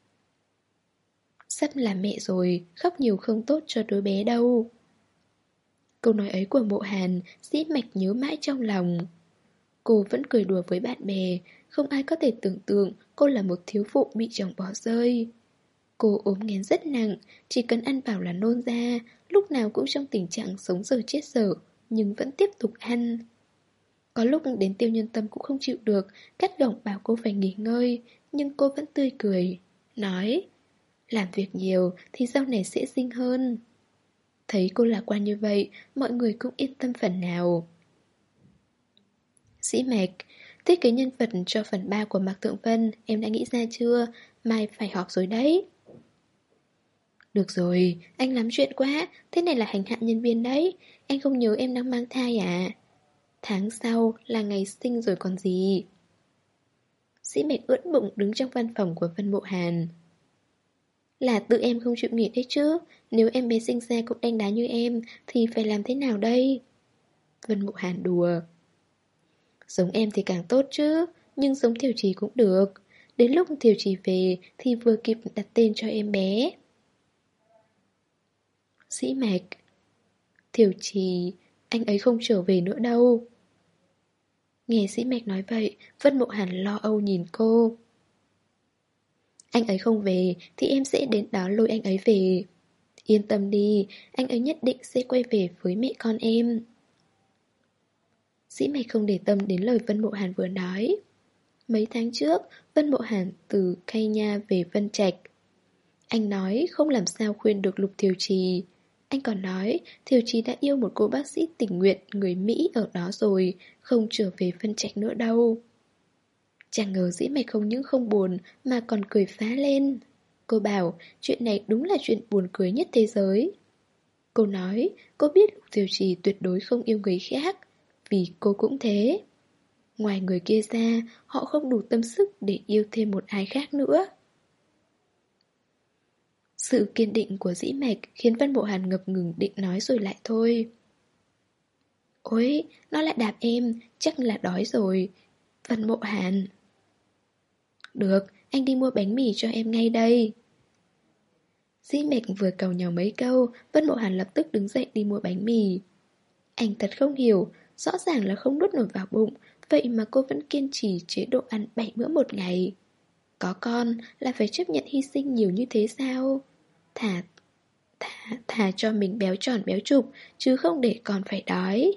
Sắp là mẹ rồi, khóc nhiều không tốt cho đứa bé đâu. Câu nói ấy của Mộ Hàn, Dĩ Mạch nhớ mãi trong lòng. Cô vẫn cười đùa với bạn bè, không ai có thể tưởng tượng cô là một thiếu phụ bị chồng bỏ rơi. Cô ốm nghén rất nặng, chỉ cần ăn vào là nôn ra, lúc nào cũng trong tình trạng sống dở chết dở, nhưng vẫn tiếp tục ăn. Có lúc đến Tiêu Nhân Tâm cũng không chịu được, cắt gỏng bảo cô phải nghỉ ngơi, nhưng cô vẫn tươi cười, nói: làm việc nhiều thì sau này sẽ xinh hơn. Thấy cô lạc quan như vậy, mọi người cũng yên tâm phần nào. Sĩ Mạch, thiết kế nhân vật cho phần ba của Mạc Thượng Vân, em đã nghĩ ra chưa? Mai phải họp rồi đấy. Được rồi, anh lắm chuyện quá, thế này là hành hạ nhân viên đấy. Anh không nhớ em đang mang thai à? Tháng sau là ngày sinh rồi còn gì. Sĩ Mạch ưỡn bụng đứng trong văn phòng của Vân Mộ Hàn. Là tự em không chịu nghỉ đấy chứ. Nếu em bé sinh ra cũng đanh đá như em thì phải làm thế nào đây? Vân Mộ Hàn đùa. Giống em thì càng tốt chứ, nhưng giống Thiều Trì cũng được. Đến lúc Thiều Trì về thì vừa kịp đặt tên cho em bé. Sĩ Mạch, Thiều Trì, anh ấy không trở về nữa đâu. Nghe Sĩ Mạch nói vậy, Vân Mộ Hàn lo âu nhìn cô. Anh ấy không về thì em sẽ đến đó lôi anh ấy về. Yên tâm đi, anh ấy nhất định sẽ quay về với mẹ con em. Sĩ Mạch không để tâm đến lời Vân Mộ Hàn vừa nói. Mấy tháng trước, Vân Mộ Hàn từ Kay Nha về Vân Trạch. Anh nói không làm sao khuyên được Lục Thiều Trì. Anh còn nói Thiều Trì đã yêu một cô bác sĩ tình nguyện người Mỹ ở đó rồi, không trở về Vân Trạch nữa đâu. Chẳng ngờ Dĩ Mạch không những không buồn mà còn cười phá lên. Cô bảo chuyện này đúng là chuyện buồn cười nhất thế giới. Cô nói cô biết Lục Thiều Trì tuyệt đối không yêu người khác, vì cô cũng thế. Ngoài người kia ra, họ không đủ tâm sức để yêu thêm một ai khác nữa. Sự kiên định của Dĩ Mạch khiến Vân Bộ Hàn ngập ngừng định nói rồi lại thôi. Ôi, nó lại đạp em, chắc là đói rồi. Vân Mộ Hàn. Được, anh đi mua bánh mì cho em ngay đây. Dĩ Mạch vừa càu nhàu mấy câu, Vân Mộ Hàn lập tức đứng dậy đi mua bánh mì. Anh thật không hiểu, rõ ràng là không nuốt nổi vào bụng, vậy mà cô vẫn kiên trì chế độ ăn bảy bữa một ngày. Có con là phải chấp nhận hy sinh nhiều như thế sao? Thà, thà, thà cho mình béo tròn béo trục, chứ không để con phải đói.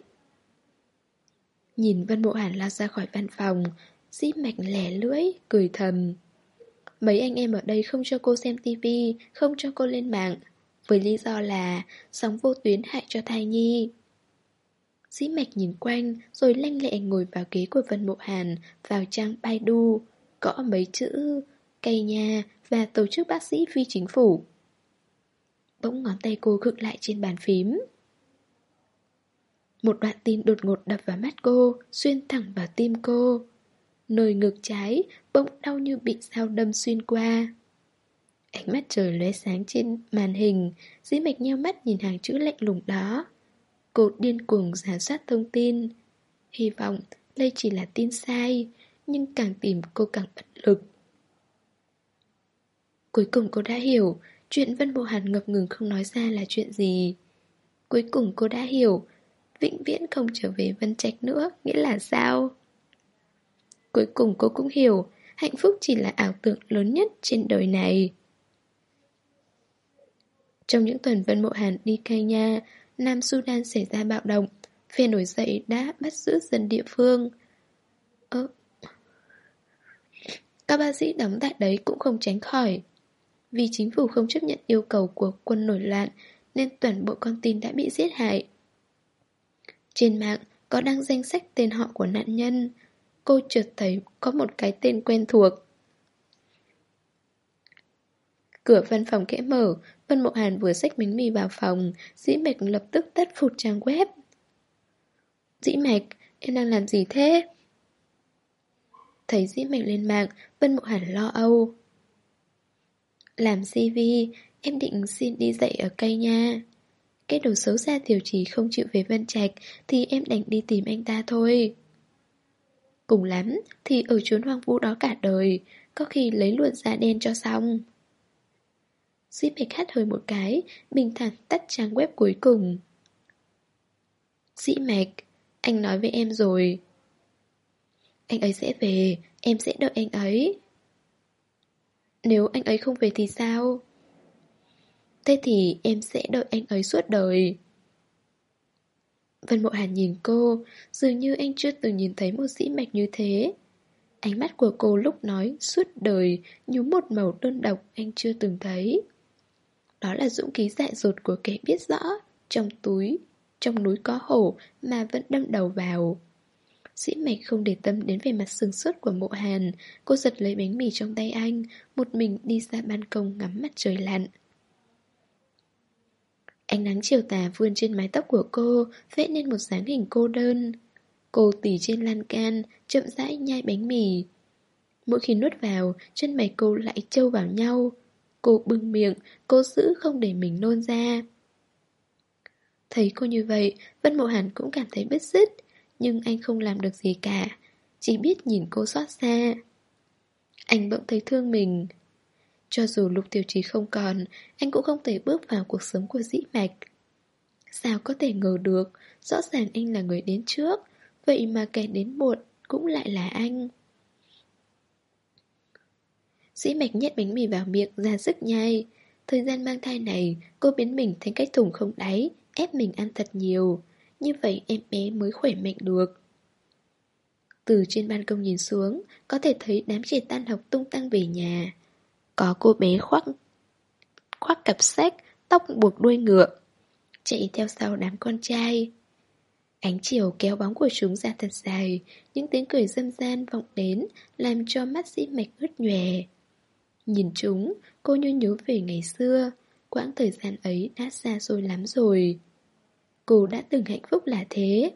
Nhìn Vân Mộ Hàn lao ra khỏi văn phòng, Dĩ Mạch lẻ lưỡi, cười thầm. Mấy anh em ở đây không cho cô xem tivi, không cho cô lên mạng, với lý do là sóng vô tuyến hại cho thai nhi. Dĩ Mạch nhìn quanh rồi lanh lẹ ngồi vào ghế của Vân Mộ Hàn, vào trang Baidu, gõ mấy chữ cây nhà và tổ chức bác sĩ phi chính phủ. Bỗng ngón tay cô khựng lại trên bàn phím. Một đoạn tin đột ngột đập vào mắt cô, xuyên thẳng vào tim cô. Nơi ngực trái bỗng đau như bị dao đâm xuyên qua. Ánh mắt trời lóe sáng trên màn hình, Dĩ Mạch nheo mắt nhìn hàng chữ lạnh lùng đó. Cô điên cuồng rà soát thông tin. Hy vọng đây chỉ là tin sai, nhưng càng tìm cô càng bất lực. Cuối cùng cô đã hiểu chuyện Vân Bộ Hàn ngập ngừng không nói ra là chuyện gì. Cuối cùng cô đã hiểu vĩnh viễn không trở về Vân Trạch nữa nghĩa là sao. Cuối cùng cô cũng hiểu hạnh phúc chỉ là ảo tưởng lớn nhất trên đời này. Trong những tuần Vân Mộ Hàn đi Kenya, Nam Sudan xảy ra bạo động, phe nổi dậy đã bắt giữ dân địa phương. Ơ, các bác sĩ đóng tại đấy cũng không tránh khỏi. Vì chính phủ không chấp nhận yêu cầu của quân nổi loạn, nên toàn bộ con tin đã bị giết hại. Trên mạng có đăng danh sách tên họ của nạn nhân. Cô chợt thấy có một cái tên quen thuộc. Cửa văn phòng kẽ mở, Vân Mộ Hàn vừa xách bánh mì vào phòng, Dĩ Mạch lập tức tắt phụt trang web. Dĩ Mạch, em đang làm gì thế? Thấy Dĩ Mạch lên mạng, Vân Mộ Hàn lo âu. Làm xê vê, em định xin đi dạy ở cây nha. Cái đồ xấu xa Tiểu Trì không chịu về Vân Trạch thì em đành đi tìm anh ta thôi. Cùng lắm thì ở chốn hoang vu đó cả đời, có khi lấy luôn da đen cho xong. Dĩ Mạch hắt hơi một cái, bình thản tắt trang web cuối cùng. Dĩ Mạch, anh nói với em rồi. Anh ấy sẽ về, em sẽ đợi anh ấy. Nếu anh ấy không về thì sao? Thế thì em sẽ đợi anh ấy suốt đời. Vân Mộ Hàn nhìn cô, dường như anh chưa từng nhìn thấy một dĩ mạch như thế. Ánh mắt của cô lúc nói suốt đời nhú một màu đơn độc anh chưa từng thấy. Đó là dũng khí dại dột của kẻ biết rõ, trong túi, trong núi có hổ mà vẫn đâm đầu vào. Dĩ mạch không để tâm đến vẻ mặt sừng sốt của Mộ Hàn, cô giật lấy bánh mì trong tay anh, một mình đi ra ban công ngắm mặt trời lặn. Ánh nắng chiều tà vươn trên mái tóc của cô, vẽ nên một dáng hình cô đơn. Cô tỉ trên lan can, chậm rãi nhai bánh mì. Mỗi khi nuốt vào, chân mày cô lại trâu vào nhau. Cô bưng miệng, cố giữ không để mình nôn ra. Thấy cô như vậy, Vân Mộ Hàn cũng cảm thấy bứt rứt, nhưng anh không làm được gì cả, chỉ biết nhìn cô xót xa. Anh bỗng thấy thương mình. Cho dù Lục Tiểu Trì không còn, anh cũng không thể bước vào cuộc sống của Dĩ Mạch. Sao có thể ngờ được, rõ ràng anh là người đến trước, vậy mà kẻ đến muộn cũng lại là anh. Dĩ Mạch nhét bánh mì vào miệng ra sức nhai. Thời gian mang thai này, cô biến mình thành cái thùng không đáy, ép mình ăn thật nhiều. Như vậy em bé mới khỏe mạnh được. Từ trên ban công nhìn xuống, có thể thấy đám trẻ tan học tung tăng về nhà. Có cô bé khoác khoác cặp sách, tóc buộc đuôi ngựa, chạy theo sau đám con trai. Ánh chiều kéo bóng của chúng ra thật dài, những tiếng cười râm ran vọng đến, làm cho mắt Dĩ Mạch ướt nhòe. Nhìn chúng, cô như nhớ về ngày xưa, quãng thời gian ấy đã xa xôi lắm rồi. Cô đã từng hạnh phúc là thế.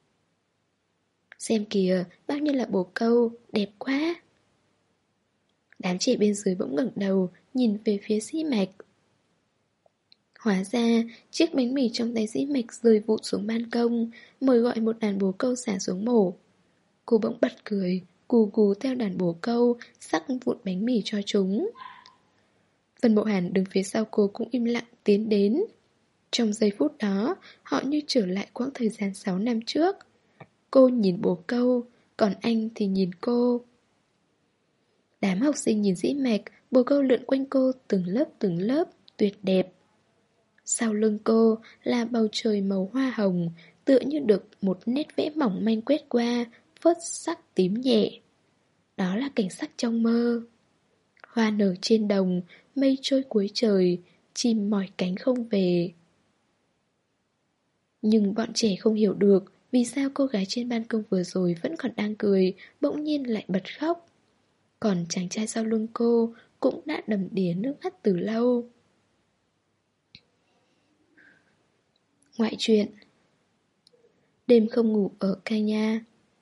Xem kìa, bao nhiêu là bồ câu, đẹp quá. Đám trẻ bên dưới bỗng ngẩng đầu, nhìn về phía Dĩ Mạch. Hóa ra, chiếc bánh mì trong tay Dĩ Mạch rơi vụn xuống ban công, mời gọi một đàn bồ câu xả xuống mổ. Cô bỗng bật cười, cù cù theo đàn bồ câu, sắc vụn bánh mì cho chúng. Vân Mộ Hàn đứng phía sau cô cũng im lặng tiến đến. Trong giây phút đó, họ như trở lại quãng thời gian sáu năm trước. Cô nhìn bồ câu, còn anh thì nhìn cô. Đám học sinh nhìn Dĩ Mạch, bồ câu lượn quanh cô từng lớp từng lớp, tuyệt đẹp. Sau lưng cô là bầu trời màu hoa hồng, tựa như được một nét vẽ mỏng manh quét qua, phớt sắc tím nhẹ. Đó là cảnh sắc trong mơ. Hoa nở trên đồng, mây trôi cuối trời, chim mỏi cánh không về. Nhưng bọn trẻ không hiểu được vì sao cô gái trên ban công vừa rồi vẫn còn đang cười, bỗng nhiên lại bật khóc. Còn chàng trai sau lưng cô cũng đã đầm đìa nước mắt từ lâu. Ngoại truyện. Đêm không ngủ ở Kenya.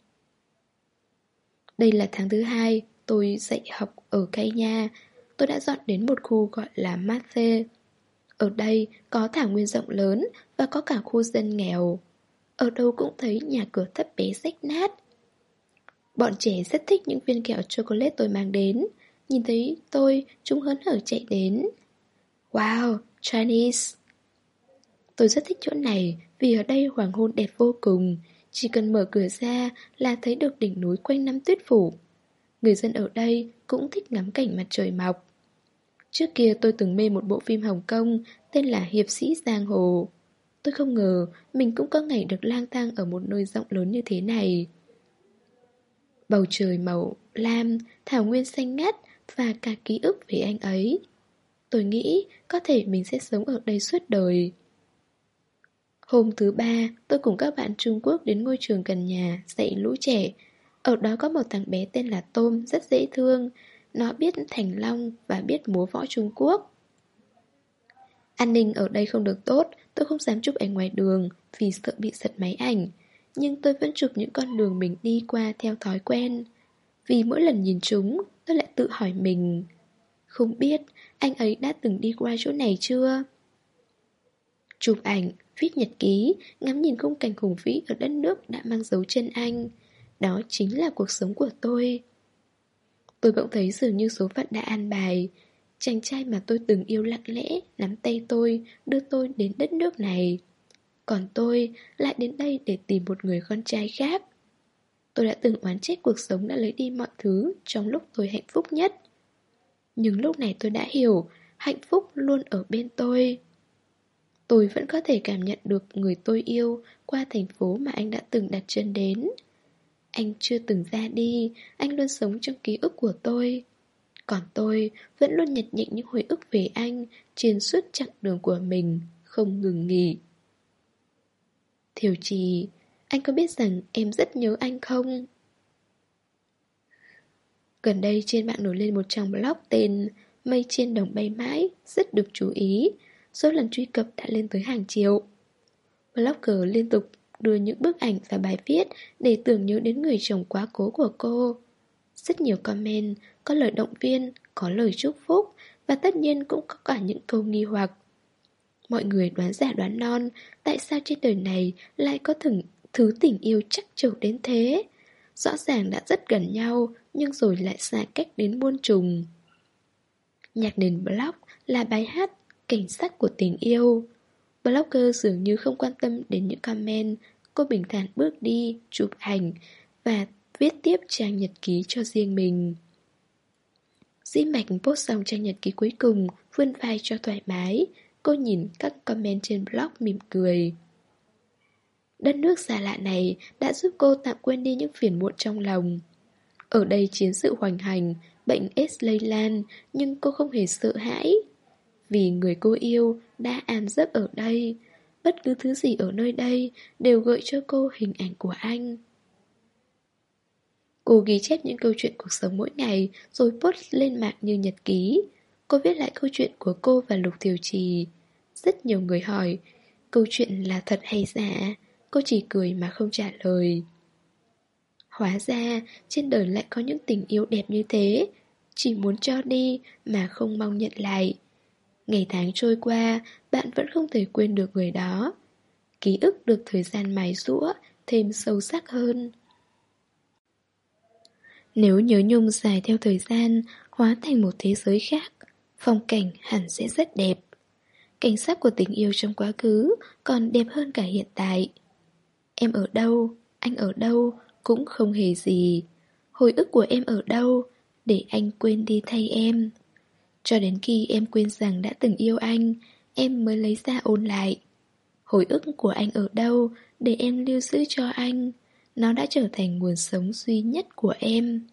Đây là tháng thứ hai tôi dạy học ở Kenya. Tôi đã dọn đến một khu gọi là Mathe. Ở đây có thảo nguyên rộng lớn và có cả khu dân nghèo. Ở đâu cũng thấy nhà cửa thấp bé rách nát. Bọn trẻ rất thích những viên kẹo chocolate tôi mang đến. Nhìn thấy tôi, chúng hớn hở chạy đến. Wow, Chinese! Tôi rất thích chỗ này vì ở đây hoàng hôn đẹp vô cùng. Chỉ cần mở cửa ra là thấy được đỉnh núi quanh năm tuyết phủ. Người dân ở đây cũng thích ngắm cảnh mặt trời mọc. Trước kia tôi từng mê một bộ phim Hồng Kông tên là Hiệp sĩ Giang Hồ. Tôi không ngờ mình cũng có ngày được lang thang ở một nơi rộng lớn như thế này. Bầu trời màu lam, thảo nguyên xanh ngắt và cả ký ức về anh ấy. Tôi nghĩ có thể mình sẽ sống ở đây suốt đời. Hôm thứ ba, tôi cùng các bạn Trung Quốc đến ngôi trường gần nhà dạy lũ trẻ. Ở đó có một thằng bé tên là Tôm, rất dễ thương. Nó biết thành long và biết múa võ Trung Quốc. An ninh ở đây không được tốt, tôi không dám chụp ảnh ngoài đường vì sợ bị giật máy ảnh. Nhưng tôi vẫn chụp những con đường mình đi qua theo thói quen. Vì mỗi lần nhìn chúng, tôi lại tự hỏi mình, không biết anh ấy đã từng đi qua chỗ này chưa? Chụp ảnh, viết nhật ký, ngắm nhìn khung cảnh hùng vĩ ở đất nước đã mang dấu chân anh. Đó chính là cuộc sống của tôi. Tôi bỗng thấy dường như số phận đã an bài. Chàng trai mà tôi từng yêu lặng lẽ nắm tay tôi, đưa tôi đến đất nước này. Còn tôi lại đến đây để tìm một người con trai khác. tôi đã từng oán trách cuộc sống đã lấy đi mọi thứ trong lúc tôi hạnh phúc nhất. Nhưng lúc này tôi đã hiểu, hạnh phúc luôn ở bên tôi. Tôi vẫn có thể cảm nhận được người tôi yêu qua thành phố mà anh đã từng đặt chân đến. Anh chưa từng ra đi, anh luôn sống trong ký ức của tôi. Còn tôi vẫn luôn nhặt nhạnh những hồi ức về anh trên suốt chặng đường của mình, không ngừng nghỉ. Thiều Trì, anh có biết rằng em rất nhớ anh không? Gần đây trên mạng nổi lên một trang blog tên Mây trên đồng bay mãi, rất được chú ý. Số lần truy cập đã lên tới hàng triệu. Blogger liên tục đưa những bức ảnh và bài viết để tưởng nhớ đến người chồng quá cố của cô. Rất nhiều comment, có lời động viên, có lời chúc phúc, và tất nhiên cũng có cả những câu nghi hoặc. Mọi người đoán giả đoán non, tại sao trên đời này lại có thừng, thứ tình yêu chắc trầu đến thế? Rõ ràng đã rất gần nhau, nhưng rồi lại xa cách đến muôn trùng. Nhạc nền blog là bài hát cảnh sắc của tình yêu. Blogger dường như không quan tâm đến những comment. Cô bình thản bước đi, chụp ảnh và viết tiếp trang nhật ký cho riêng mình. Dĩ Mạch post xong trang nhật ký cuối cùng, vươn vai cho thoải mái. Cô nhìn các comment trên blog mỉm cười. Đất nước xa lạ này đã giúp cô tạm quên đi những phiền muộn trong lòng. Ở đây chiến sự hoành hành, bệnh AIDS lây lan, nhưng cô không hề sợ hãi. Vì người cô yêu đã an giấc ở đây. Bất cứ thứ gì ở nơi đây đều gợi cho cô hình ảnh của anh. Cô ghi chép những câu chuyện cuộc sống mỗi ngày rồi post lên mạng như nhật ký. Cô viết lại câu chuyện của cô và Lục Thiều Trì. Rất nhiều người hỏi, câu chuyện là thật hay giả? Cô chỉ cười mà không trả lời. Hóa ra, trên đời lại có những tình yêu đẹp như thế. Chỉ muốn cho đi mà không mong nhận lại. Ngày tháng trôi qua, bạn vẫn không thể quên được người đó. Ký ức được thời gian mài giũa, thêm sâu sắc hơn. Nếu nhớ nhung dài theo thời gian, hóa thành một thế giới khác, phong cảnh hẳn sẽ rất đẹp. Cảnh sắc của tình yêu trong quá khứ còn đẹp hơn cả hiện tại. Em ở đâu, anh ở đâu cũng không hề gì. Hồi ức của em ở đâu, để anh quên đi thay em. Cho đến khi em quên rằng đã từng yêu anh, em mới lấy ra ôn lại. Hồi ức của anh ở đâu, để em lưu giữ cho anh. Nó đã trở thành nguồn sống duy nhất của em.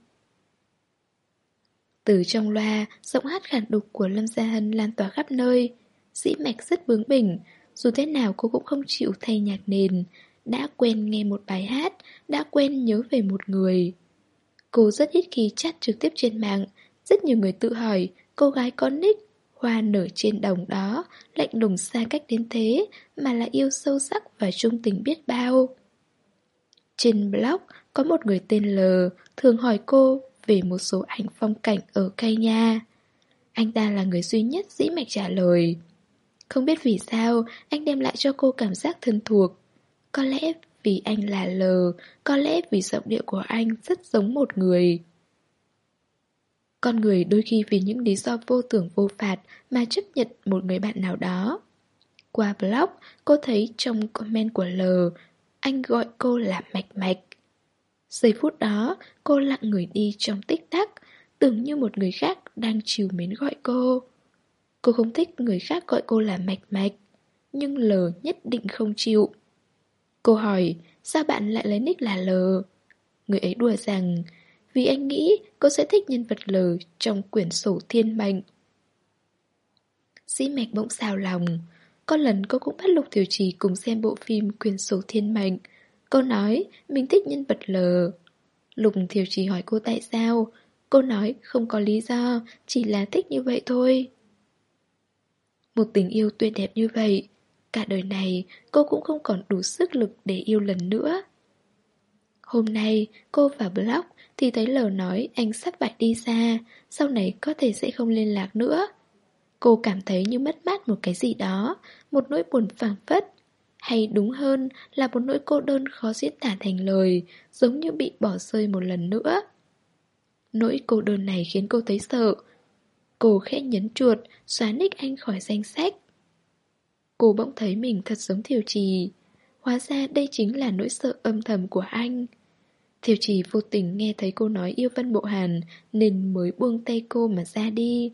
Từ trong loa, giọng hát khản đục của Lâm Gia Hân lan tỏa khắp nơi. Dĩ Mạch rất bướng bỉnh, dù thế nào cô cũng không chịu thay nhạc nền. Đã quen nghe một bài hát, đã quen nhớ về một người. Cô rất ít khi chat trực tiếp trên mạng. Rất nhiều người tự hỏi, cô gái có nick hoa nở trên đồng đó, lạnh lùng xa cách đến thế, mà là yêu sâu sắc và trung tình biết bao. Trên blog, có một người tên L thường hỏi cô về một số ảnh phong cảnh ở Kenya. Anh ta là người duy nhất Dĩ Mạch trả lời. Không biết vì sao, anh đem lại cho cô cảm giác thân thuộc. Có lẽ vì anh là L, có lẽ vì giọng điệu của anh rất giống một người. Con người đôi khi vì những lý do vô tưởng vô phạt mà chấp nhận một người bạn nào đó. Qua blog, cô thấy trong comment của L, anh gọi cô là Mạch Mạch. Giây phút đó, cô lặng người đi trong tích tắc, tưởng như một người khác đang trìu mến gọi cô. Cô không thích người khác gọi cô là Mạch Mạch, nhưng L nhất định không chịu. Cô hỏi, sao bạn lại lấy nick là L? Người ấy đùa rằng, vì anh nghĩ cô sẽ thích nhân vật L trong quyển sổ thiên mệnh. Dĩ Mạch bỗng xào lòng. Có lần cô cũng bắt Lục Thiều Trì cùng xem bộ phim Quyển sổ thiên mệnh. Cô nói mình thích nhân vật L. Lục Thiều Trì hỏi cô tại sao. Cô nói không có lý do, chỉ là thích như vậy thôi. Một tình yêu tuyệt đẹp như vậy, cả đời này cô cũng không còn đủ sức lực để yêu lần nữa. Hôm nay cô vào blog thì thấy L nói anh sắp phải đi xa, sau này có thể sẽ không liên lạc nữa. Cô cảm thấy như mất mát một cái gì đó, một nỗi buồn phảng phất. Hay đúng hơn là một nỗi cô đơn khó diễn tả thành lời, giống như bị bỏ rơi một lần nữa. Nỗi cô đơn này khiến cô thấy sợ. Cô khẽ nhấn chuột, xóa nick anh khỏi danh sách. Cô bỗng thấy mình thật giống Thiều Trì. Hóa ra đây chính là nỗi sợ âm thầm của anh. Thiều Trì vô tình nghe thấy cô nói yêu Vân Bộ Hàn nên mới buông tay cô mà ra đi.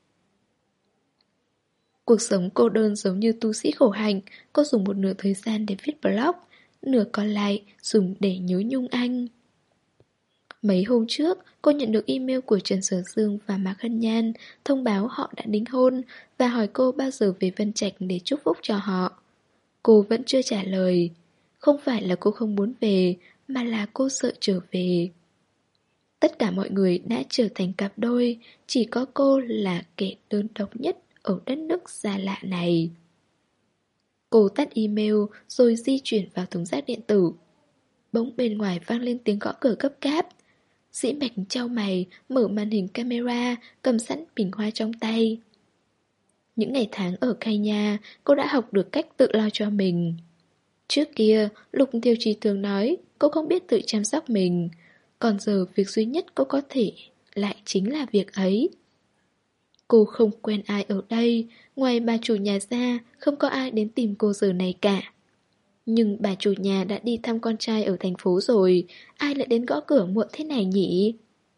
Cuộc sống cô đơn giống như tu sĩ khổ hạnh, cô dùng một nửa thời gian để viết blog, nửa còn lại dùng để nhớ nhung anh. Mấy hôm trước, cô nhận được email của Trần Sở Dương và Mạc Hân Nhan thông báo họ đã đính hôn và hỏi cô bao giờ về Vân Trạch để chúc phúc cho họ. Cô vẫn chưa trả lời. Không phải là cô không muốn về, mà là cô sợ trở về. Tất cả mọi người đã trở thành cặp đôi, chỉ có cô là kẻ đơn độc nhất ở đất nước xa lạ này. Cô tắt email rồi di chuyển vào thùng rác điện tử. Bỗng bên ngoài vang lên tiếng gõ cửa gấp gáp. Dĩ Mạch chau mày, mở màn hình camera, cầm sẵn bình hoa trong tay. Những ngày tháng ở Kenya, cô đã học được cách tự lo cho mình. Trước kia, Lục Tiêu Trì thường nói cô không biết tự chăm sóc mình. Còn giờ việc duy nhất cô có thể lại chính là việc ấy. Cô không quen ai ở đây, ngoài bà chủ nhà ra, không có ai đến tìm cô giờ này cả. Nhưng bà chủ nhà đã đi thăm con trai ở thành phố rồi, ai lại đến gõ cửa muộn thế này nhỉ?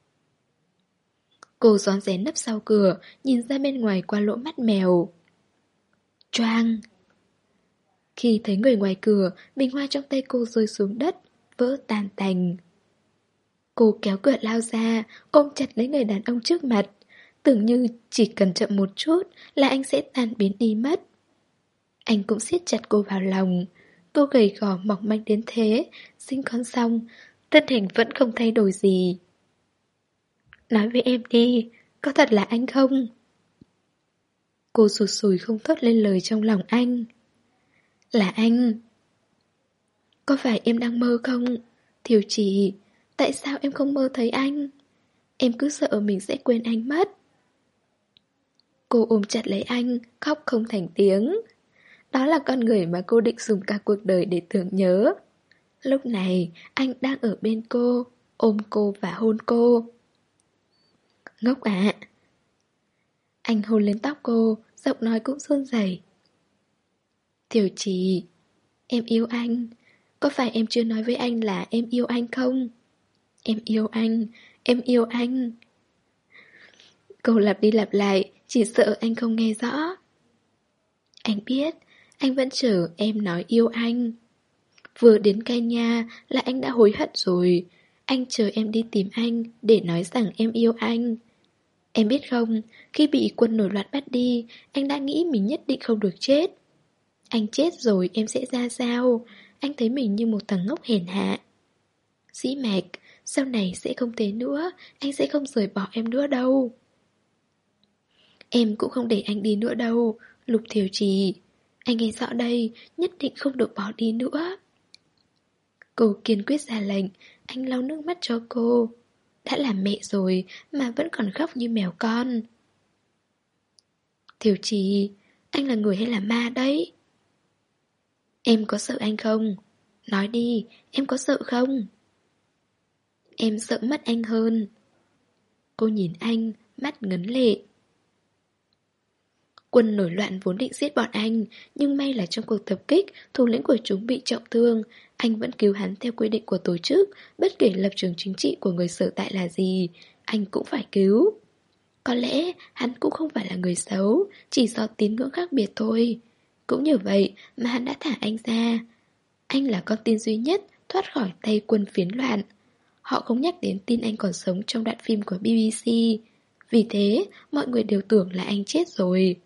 Cô rón rén nấp sau cửa, nhìn ra bên ngoài qua lỗ mắt mèo. Choang! Khi thấy người ngoài cửa, bình hoa trong tay cô rơi xuống đất, vỡ tan tành. Cô kéo cửa lao ra, ôm chặt lấy người đàn ông trước mặt. Tưởng như chỉ cần chậm một chút là anh sẽ tan biến đi mất. Anh cũng siết chặt cô vào lòng. Cô gầy gò mỏng manh đến thế, sinh con xong, thân hình vẫn không thay đổi gì. Nói với em đi, có thật là anh không? Cô sụt sùi không thốt lên lời trong lòng anh. Là anh. Có phải em đang mơ không? Thiều Trì, tại sao em không mơ thấy anh? Em cứ sợ mình sẽ quên anh mất. Cô ôm chặt lấy anh, khóc không thành tiếng. Đó là con người mà cô định dùng cả cuộc đời để tưởng nhớ. Lúc này, anh đang ở bên cô, ôm cô và hôn cô. Ngốc ạ! Anh hôn lên tóc cô, giọng nói cũng run rẩy. Thiều Trì, em yêu anh. Có phải em chưa nói với anh là em yêu anh không? Em yêu anh, em yêu anh. Cô lặp đi lặp lại, chỉ sợ anh không nghe rõ. Anh biết, anh vẫn chờ em nói yêu anh. Vừa đến Kenya là anh đã hối hận rồi. Anh chờ em đi tìm anh để nói rằng em yêu anh. Em biết không, khi bị quân nổi loạn bắt đi, anh đã nghĩ mình nhất định không được chết. Anh chết rồi em sẽ ra sao? Anh thấy mình như một thằng ngốc hèn hạ. Dĩ Mạch, sau này sẽ không thế nữa, anh sẽ không rời bỏ em nữa đâu. Em cũng không để anh đi nữa đâu, Lục Thiều Trì. Anh nghe rõ đây, nhất định không được bỏ đi nữa. Cô kiên quyết ra lệnh, anh lau nước mắt cho cô. Đã là mẹ rồi mà vẫn còn khóc như mèo con. Thiều Trì, anh là người hay là ma đấy? Em có sợ anh không? Nói đi, em có sợ không? Em sợ mất anh hơn. Cô nhìn anh, mắt ngấn lệ. Quân nổi loạn vốn định giết bọn anh, nhưng may là trong cuộc tập kích, thủ lĩnh của chúng bị trọng thương. Anh vẫn cứu hắn theo quy định của tổ chức, bất kể lập trường chính trị của người sở tại là gì, anh cũng phải cứu. Có lẽ hắn cũng không phải là người xấu, chỉ do tín ngưỡng khác biệt thôi. Cũng như vậy mà hắn đã thả anh ra. Anh là con tin duy nhất thoát khỏi tay quân phiến loạn. Họ không nhắc đến tin anh còn sống trong đoạn phim của bê bê xê. Vì thế, mọi người đều tưởng là anh chết rồi.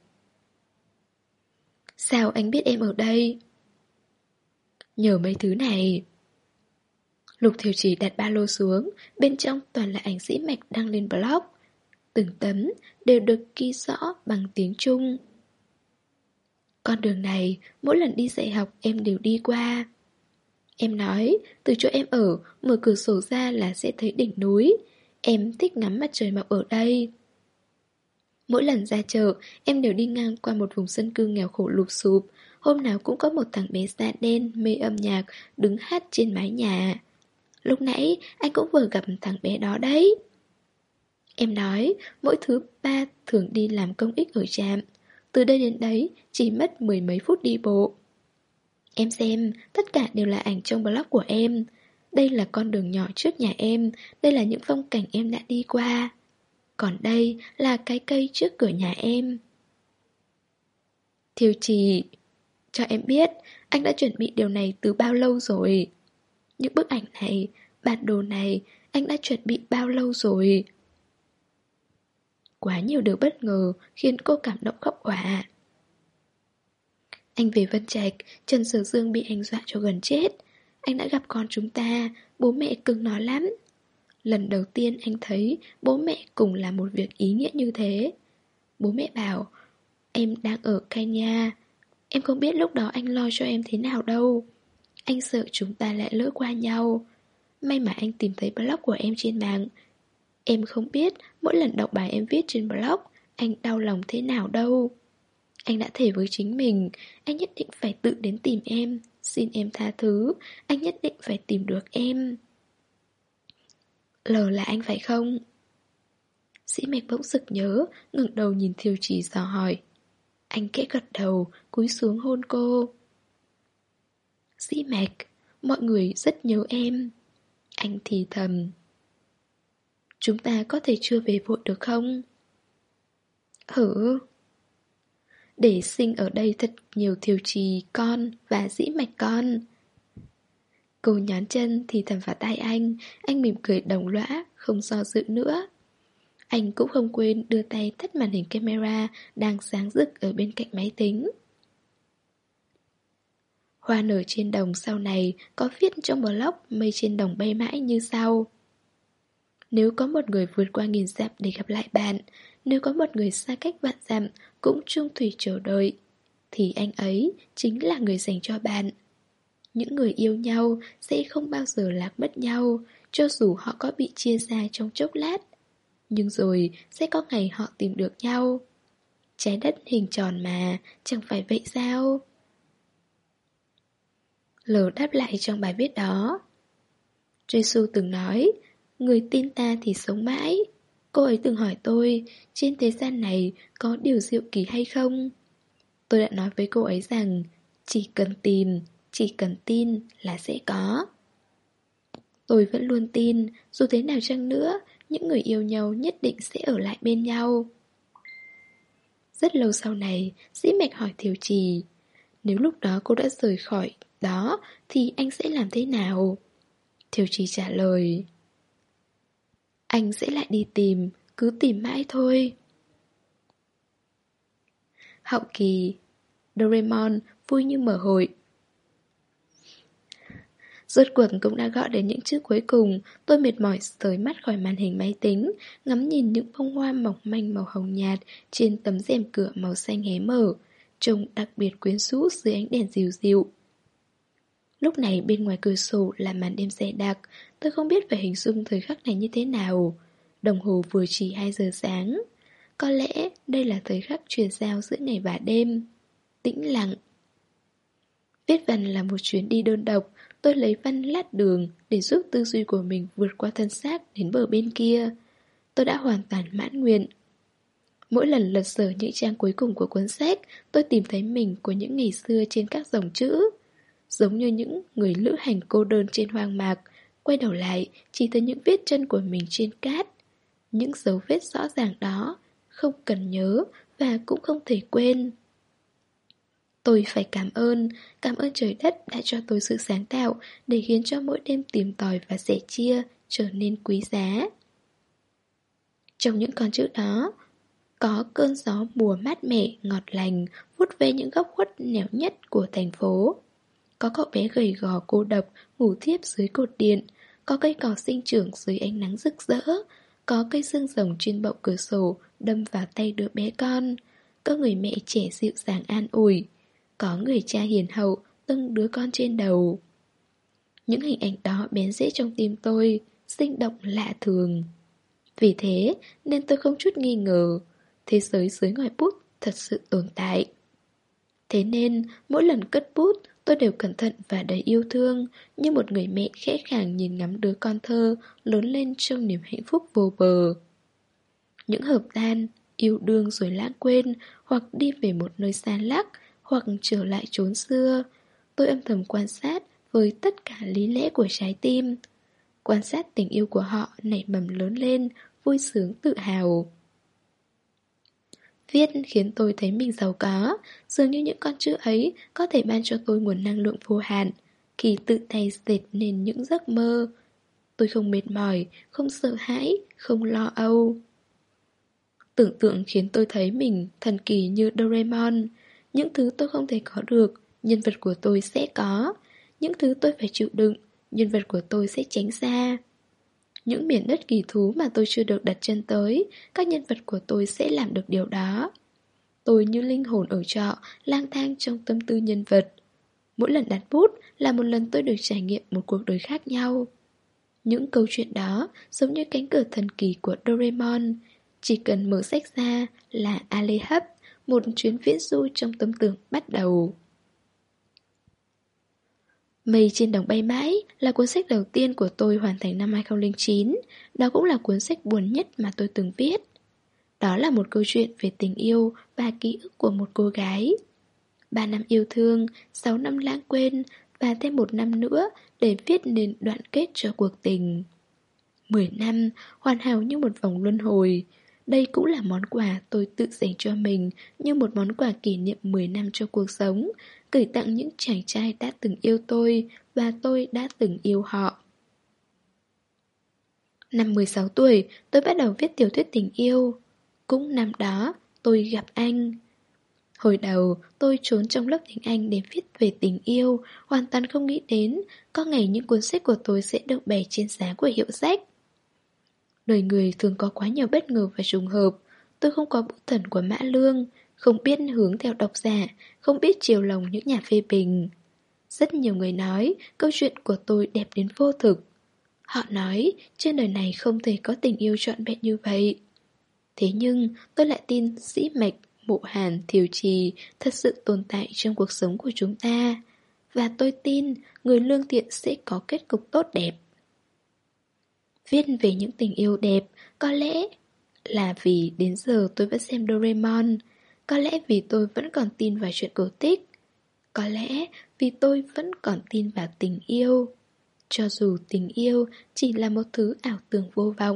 Sao anh biết em ở đây? Nhờ mấy thứ này. Lục Thiều Trì đặt ba lô xuống, bên trong toàn là ảnh Dĩ Mạch đăng lên blog. Từng tấm đều được ghi rõ bằng tiếng Trung. Con đường này, mỗi lần đi dạy học em đều đi qua. Em nói, từ chỗ em ở, mở cửa sổ ra là sẽ thấy đỉnh núi. Em thích ngắm mặt trời mọc ở đây. Mỗi lần ra chợ, em đều đi ngang qua một vùng dân cư nghèo khổ lụp xụp. Hôm nào cũng có một thằng bé da đen mê âm nhạc đứng hát trên mái nhà. Lúc nãy anh cũng vừa gặp thằng bé đó đấy. Em nói, mỗi thứ ba thường đi làm công ích ở trạm. Từ đây đến đấy chỉ mất mười mấy phút đi bộ. Em xem, tất cả đều là ảnh trong blog của em. Đây là con đường nhỏ trước nhà em, đây là những phong cảnh em đã đi qua. Còn đây là cái cây trước cửa nhà em. Thiều Trì, cho em biết, anh đã chuẩn bị điều này từ bao lâu rồi. Những bức ảnh này, bản đồ này, anh đã chuẩn bị bao lâu rồi. Quá nhiều điều bất ngờ khiến cô cảm động khóc òa. Anh về Vân Trạch, Trần Sở Dương bị anh dọa cho gần chết. Anh đã gặp con chúng ta, bố mẹ cưng nó lắm. Lần đầu tiên anh thấy bố mẹ cùng làm một việc ý nghĩa như thế. Bố mẹ bảo, em đang ở Kenya. Em không biết lúc đó anh lo cho em thế nào đâu. Anh sợ chúng ta lại lỡ qua nhau. May mà anh tìm thấy blog của em trên mạng. Em không biết mỗi lần đọc bài em viết trên blog, anh đau lòng thế nào đâu. Anh đã thề với chính mình, anh nhất định phải tự đến tìm em. Xin em tha thứ, anh nhất định phải tìm được em. L là anh phải không? Sĩ Mạch bỗng sực nhớ, ngẩng đầu nhìn Thiều Trì dò hỏi. Anh khẽ gật đầu, cúi xuống hôn cô. Sĩ Mạch, mọi người rất nhớ em. Anh thì thầm. Chúng ta có thể chưa về vội được không? Hử? Để sinh ở đây thật nhiều Thiều Trì con và Dĩ Mạch con. Cô nhón chân thì thầm vào tai anh. Anh mỉm cười đồng lõa, không do dự nữa. Anh cũng không quên đưa tay tắt màn hình camera đang sáng rực ở bên cạnh máy tính. Hoa nở trên đồng sau này có viết trong blog mây trên đồng bay mãi như sau. Nếu có một người vượt qua nghìn dặm để gặp lại bạn, nếu có một người xa cách vạn dặm cũng chung thủy chờ đợi, thì anh ấy chính là người dành cho bạn. Những người yêu nhau sẽ không bao giờ lạc mất nhau, cho dù họ có bị chia ra trong chốc lát. Nhưng rồi sẽ có ngày họ tìm được nhau. Trái đất hình tròn mà, chẳng phải vậy sao? L đáp lại trong bài viết đó. Giê-xu từng nói, người tin ta thì sống mãi. Cô ấy từng hỏi tôi, trên thế gian này có điều diệu kỳ hay không? Tôi đã nói với cô ấy rằng, chỉ cần tìm, chỉ cần tin là sẽ có. Tôi vẫn luôn tin, dù thế nào chăng nữa, những người yêu nhau nhất định sẽ ở lại bên nhau. Rất lâu sau này, Dĩ Mạch hỏi Thiều Trì, nếu lúc đó cô đã rời khỏi đó thì anh sẽ làm thế nào? Thiều Trì trả lời, anh sẽ lại đi tìm, cứ tìm mãi thôi. Hậu kỳ, Doraemon vui như mở hội. Rốt cuộc cũng đã gọi đến những chữ cuối cùng. Tôi mệt mỏi rời mắt khỏi màn hình máy tính, ngắm nhìn những bông hoa mỏng manh màu hồng nhạt trên tấm rèm cửa màu xanh hé mở, trông đặc biệt quyến rũ dưới ánh đèn dịu dịu. Lúc này bên ngoài cửa sổ là màn đêm dày đặc. Tôi không biết phải hình dung thời khắc này như thế nào. Đồng hồ vừa chỉ hai giờ sáng. Có lẽ đây là thời khắc chuyển giao giữa ngày và đêm. Tĩnh lặng. Viết văn là một chuyến đi đơn độc. Tôi lấy văn lát đường để giúp tư duy của mình vượt qua thân xác đến bờ bên kia. Tôi đã hoàn toàn mãn nguyện. Mỗi lần lật dở những trang cuối cùng của cuốn sách, tôi tìm thấy mình của những ngày xưa trên các dòng chữ. Giống như những người lữ hành cô đơn trên hoang mạc, quay đầu lại chỉ thấy những vết chân của mình trên cát. Những dấu vết rõ ràng đó, không cần nhớ và cũng không thể quên. Tôi phải cảm ơn, cảm ơn trời đất đã cho tôi sự sáng tạo để khiến cho mỗi đêm tìm tòi và sẻ chia trở nên quý giá. Trong những con chữ đó, có cơn gió mùa mát mẻ, ngọt lành, vuốt ve những góc khuất nẻo nhất của thành phố. Có cậu bé gầy gò cô độc, ngủ thiếp dưới cột điện. Có cây cỏ sinh trưởng dưới ánh nắng rực rỡ. Có cây xương rồng trên bậu cửa sổ đâm vào tay đứa bé con. Có người mẹ trẻ dịu dàng an ủi. Có người cha hiền hậu dâng đứa con trên đầu. Những hình ảnh đó bén rễ trong tim tôi, sinh động lạ thường. Vì thế nên tôi không chút nghi ngờ, thế giới dưới ngòi bút thật sự tồn tại. Thế nên mỗi lần cất bút, tôi đều cẩn thận và đầy yêu thương, như một người mẹ khẽ khàng nhìn ngắm đứa con thơ lớn lên trong niềm hạnh phúc vô bờ. Những hợp tan, yêu đương rồi lãng quên, hoặc đi về một nơi xa lắc, hoặc trở lại chốn xưa, tôi âm thầm quan sát với tất cả lý lẽ của trái tim. Quan sát tình yêu của họ nảy mầm lớn lên, vui sướng tự hào. Viết khiến tôi thấy mình giàu có, dường như những con chữ ấy có thể ban cho tôi nguồn năng lượng vô hạn, khi tự tay dệt nên những giấc mơ. Tôi không mệt mỏi, không sợ hãi, không lo âu. Tưởng tượng khiến tôi thấy mình thần kỳ như Doraemon. Những thứ tôi không thể có được, nhân vật của tôi sẽ có. Những thứ tôi phải chịu đựng, nhân vật của tôi sẽ tránh xa. Những miền đất kỳ thú mà tôi chưa được đặt chân tới, các nhân vật của tôi sẽ làm được điều đó. Tôi như linh hồn ở trọ, lang thang trong tâm tư nhân vật. Mỗi lần đặt bút là một lần tôi được trải nghiệm một cuộc đời khác nhau. Những câu chuyện đó giống như cánh cửa thần kỳ của Doraemon. Chỉ cần mở sách ra là Ale hấp, một chuyến viễn du trong tâm tưởng bắt đầu. Mây trên đồng bay mãi là cuốn sách đầu tiên của tôi hoàn thành năm hai không không chín. Đó cũng là cuốn sách buồn nhất mà tôi từng viết. Đó là một câu chuyện về tình yêu và ký ức của một cô gái. Ba năm yêu thương, sáu năm lãng quên và thêm một năm nữa để viết nên đoạn kết cho cuộc tình. Mười năm, hoàn hảo như một vòng luân hồi. Đây cũng là món quà tôi tự dành cho mình như một món quà kỷ niệm mười năm cho cuộc sống, gửi tặng những chàng trai đã từng yêu tôi và tôi đã từng yêu họ. Năm mười sáu tuổi, tôi bắt đầu viết tiểu thuyết tình yêu. Cũng năm đó, tôi gặp anh. Hồi đầu, tôi trốn trong lớp tiếng Anh để viết về tình yêu, hoàn toàn không nghĩ đến có ngày những cuốn sách của tôi sẽ được bày trên giá của hiệu sách. Đời người thường có quá nhiều bất ngờ và trùng hợp. Tôi không có bút thần của Mã Lương, không biết hướng theo độc giả, không biết chiều lòng những nhà phê bình. Rất nhiều người nói câu chuyện của tôi đẹp đến vô thực. Họ nói trên đời này không thể có tình yêu trọn vẹn như vậy. Thế nhưng tôi lại tin Dĩ Mạch, Mộ Hàn, Thiều Trì thật sự tồn tại trong cuộc sống của chúng ta. Và tôi tin người lương thiện sẽ có kết cục tốt đẹp. Viết về những tình yêu đẹp, có lẽ là vì đến giờ tôi vẫn xem Doraemon. Có lẽ vì tôi vẫn còn tin vào chuyện cổ tích. Có lẽ vì tôi vẫn còn tin vào tình yêu. Cho dù tình yêu chỉ là một thứ ảo tưởng vô vọng.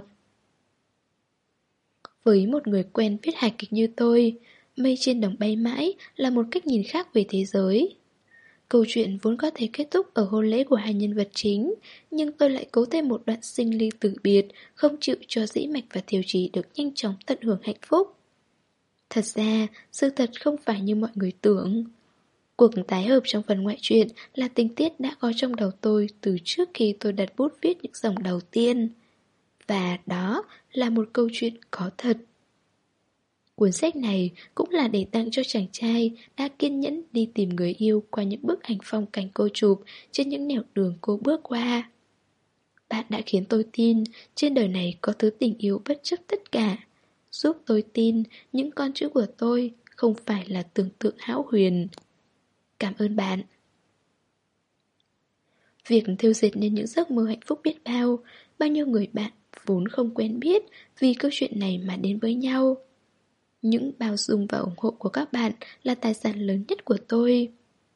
Với một người quen viết hài kịch như tôi, Mây trên đồng bay mãi là một cách nhìn khác về thế giới. Câu chuyện vốn có thể kết thúc ở hôn lễ của hai nhân vật chính, nhưng tôi lại cố thêm một đoạn sinh ly tử biệt, không chịu cho Dĩ Mạch và Thiều Trì được nhanh chóng tận hưởng hạnh phúc. Thật ra, sự thật không phải như mọi người tưởng. Cuộc tái hợp trong phần ngoại truyện là tình tiết đã có trong đầu tôi từ trước khi tôi đặt bút viết những dòng đầu tiên. Và đó là một câu chuyện có thật. Cuốn sách này cũng là để tặng cho chàng trai đã kiên nhẫn đi tìm người yêu qua những bức ảnh phong cảnh cô chụp trên những nẻo đường cô bước qua. Bạn đã khiến tôi tin trên đời này có thứ tình yêu bất chấp tất cả, giúp tôi tin những con chữ của tôi không phải là tưởng tượng hão huyền. Cảm ơn bạn. Việc thêu dệt nên những giấc mơ hạnh phúc biết bao, bao nhiêu người bạn vốn không quen biết vì câu chuyện này mà đến với nhau. Những bao dung và ủng hộ của các bạn là tài sản lớn nhất của tôi.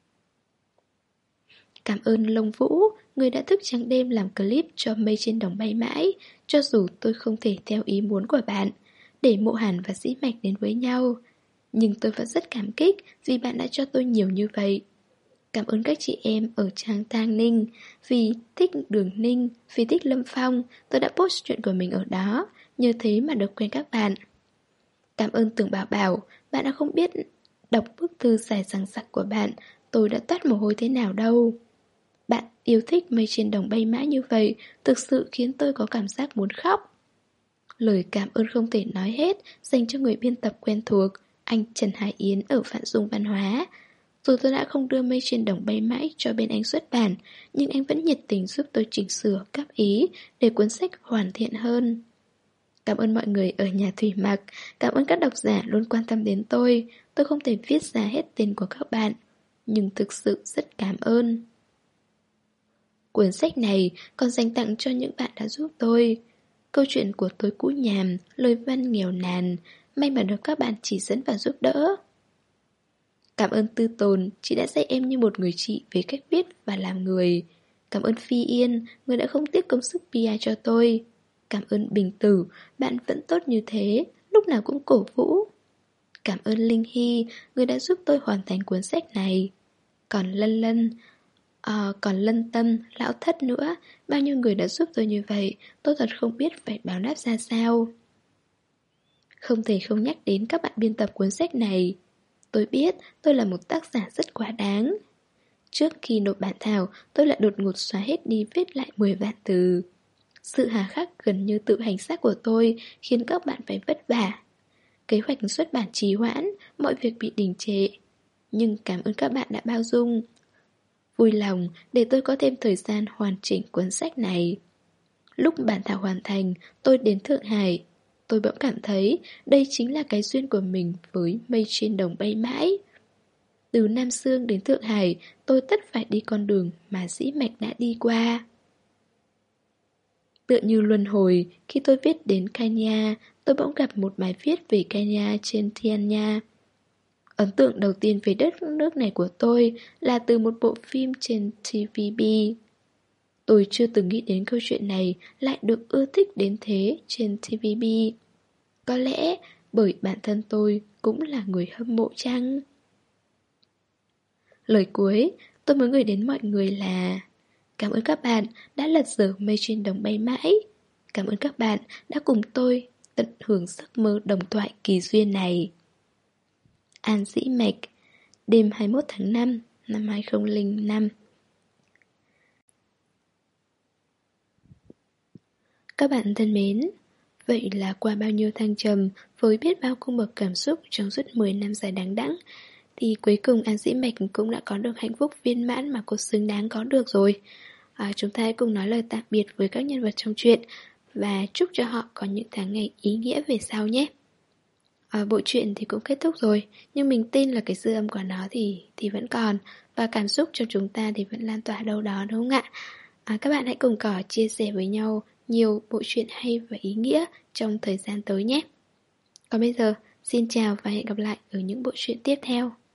Cảm ơn Lông Vũ, người đã thức trắng đêm làm clip cho Mây trên đồng bay mãi, cho dù tôi không thể theo ý muốn của bạn, để Mộ Hàn và Dĩ Mạch đến với nhau. Nhưng tôi vẫn rất cảm kích vì bạn đã cho tôi nhiều như vậy. Cảm ơn các chị em ở trang Thang Ninh, vì thích Đường Ninh, vì thích Lâm Phong, tôi đã post chuyện của mình ở đó, nhờ thế mà được quen các bạn. Cảm ơn Tưởng Bảo Bảo, bạn đã không biết đọc bức thư dài dằng dặc của bạn, tôi đã toát mồ hôi thế nào đâu. Bạn yêu thích Mây trên đồng bay mãi như vậy, thực sự khiến tôi có cảm giác muốn khóc. Lời cảm ơn không thể nói hết dành cho người biên tập quen thuộc, anh Trần Hải Yến ở Vạn Dung Văn Hóa. Dù tôi đã không đưa Mây trên đồng bay mãi cho bên anh xuất bản, nhưng anh vẫn nhiệt tình giúp tôi chỉnh sửa, góp ý để cuốn sách hoàn thiện hơn. Cảm ơn mọi người ở nhà Thủy Mặc, cảm ơn các độc giả luôn quan tâm đến tôi. Tôi không thể viết ra hết tên của các bạn, nhưng thực sự rất cảm ơn. Cuốn sách này còn dành tặng cho những bạn đã giúp tôi. Câu chuyện của tôi cũ nhàm, lời văn nghèo nàn, may mà được các bạn chỉ dẫn và giúp đỡ. Cảm ơn Tư Tồn, chị đã dạy em như một người chị về cách viết và làm người. Cảm ơn Phi Yên, người đã không tiếc công sức pê e cho tôi. Cảm ơn Bình Tử, bạn vẫn tốt như thế, lúc nào cũng cổ vũ. Cảm ơn Linh Hy, người đã giúp tôi hoàn thành cuốn sách này. Còn Lân Lân, ờ, còn Lân Tâm, Lão Thất nữa, bao nhiêu người đã giúp tôi như vậy, tôi thật không biết phải báo đáp ra sao. Không thể không nhắc đến các bạn biên tập cuốn sách này. Tôi biết tôi là một tác giả rất quá đáng. Trước khi nộp bản thảo, tôi lại đột ngột xóa hết đi viết lại mười vạn từ. Sự hà khắc gần như tự hành xác của tôi khiến các bạn phải vất vả. Kế hoạch xuất bản trì hoãn, mọi việc bị đình trệ. Nhưng cảm ơn các bạn đã bao dung. Vui lòng để tôi có thêm thời gian hoàn chỉnh cuốn sách này. Lúc bản thảo hoàn thành, tôi đến Thượng Hải. Tôi bỗng cảm thấy đây chính là cái duyên của mình với mây trên đồng bay mãi. Từ Nam Sương đến Thượng Hải, tôi tất phải đi con đường mà dĩ mạch đã đi qua. Tựa như luân hồi, khi tôi viết đến Kenya, tôi bỗng gặp một bài viết về Kenya trên Thiên Nha. Ấn tượng đầu tiên về đất nước này của tôi là từ một bộ phim trên tê vê bê. Tôi chưa từng nghĩ đến câu chuyện này lại được ưa thích đến thế trên tê vê bê. Có lẽ bởi bản thân tôi cũng là người hâm mộ chăng? Lời cuối, tôi muốn gửi đến mọi người là cảm ơn các bạn đã lật dở mây trên đồng bay mãi. Cảm ơn các bạn đã cùng tôi tận hưởng giấc mơ đồng thoại kỳ duyên này. An Dĩ Mạch, đêm hai mươi mốt tháng năm năm hai không không năm. Các bạn thân mến, vậy là qua bao nhiêu thăng trầm với biết bao cung bậc cảm xúc trong suốt mười năm dài đằng đẵng, thì cuối cùng An Dĩ Mạch cũng đã có được hạnh phúc viên mãn mà cô xứng đáng có được rồi. À, chúng ta hãy cùng nói lời tạm biệt với các nhân vật trong truyện và chúc cho họ có những tháng ngày ý nghĩa về sau nhé. À, bộ truyện thì cũng kết thúc rồi, nhưng mình tin là cái dư âm của nó thì thì vẫn còn, và cảm xúc cho chúng ta thì vẫn lan tỏa đâu đó, đúng không ạ? À, các bạn hãy cùng cỏ chia sẻ với nhau nhiều bộ truyện hay và ý nghĩa trong thời gian tới nhé. Còn bây giờ, xin chào và hẹn gặp lại ở những bộ truyện tiếp theo.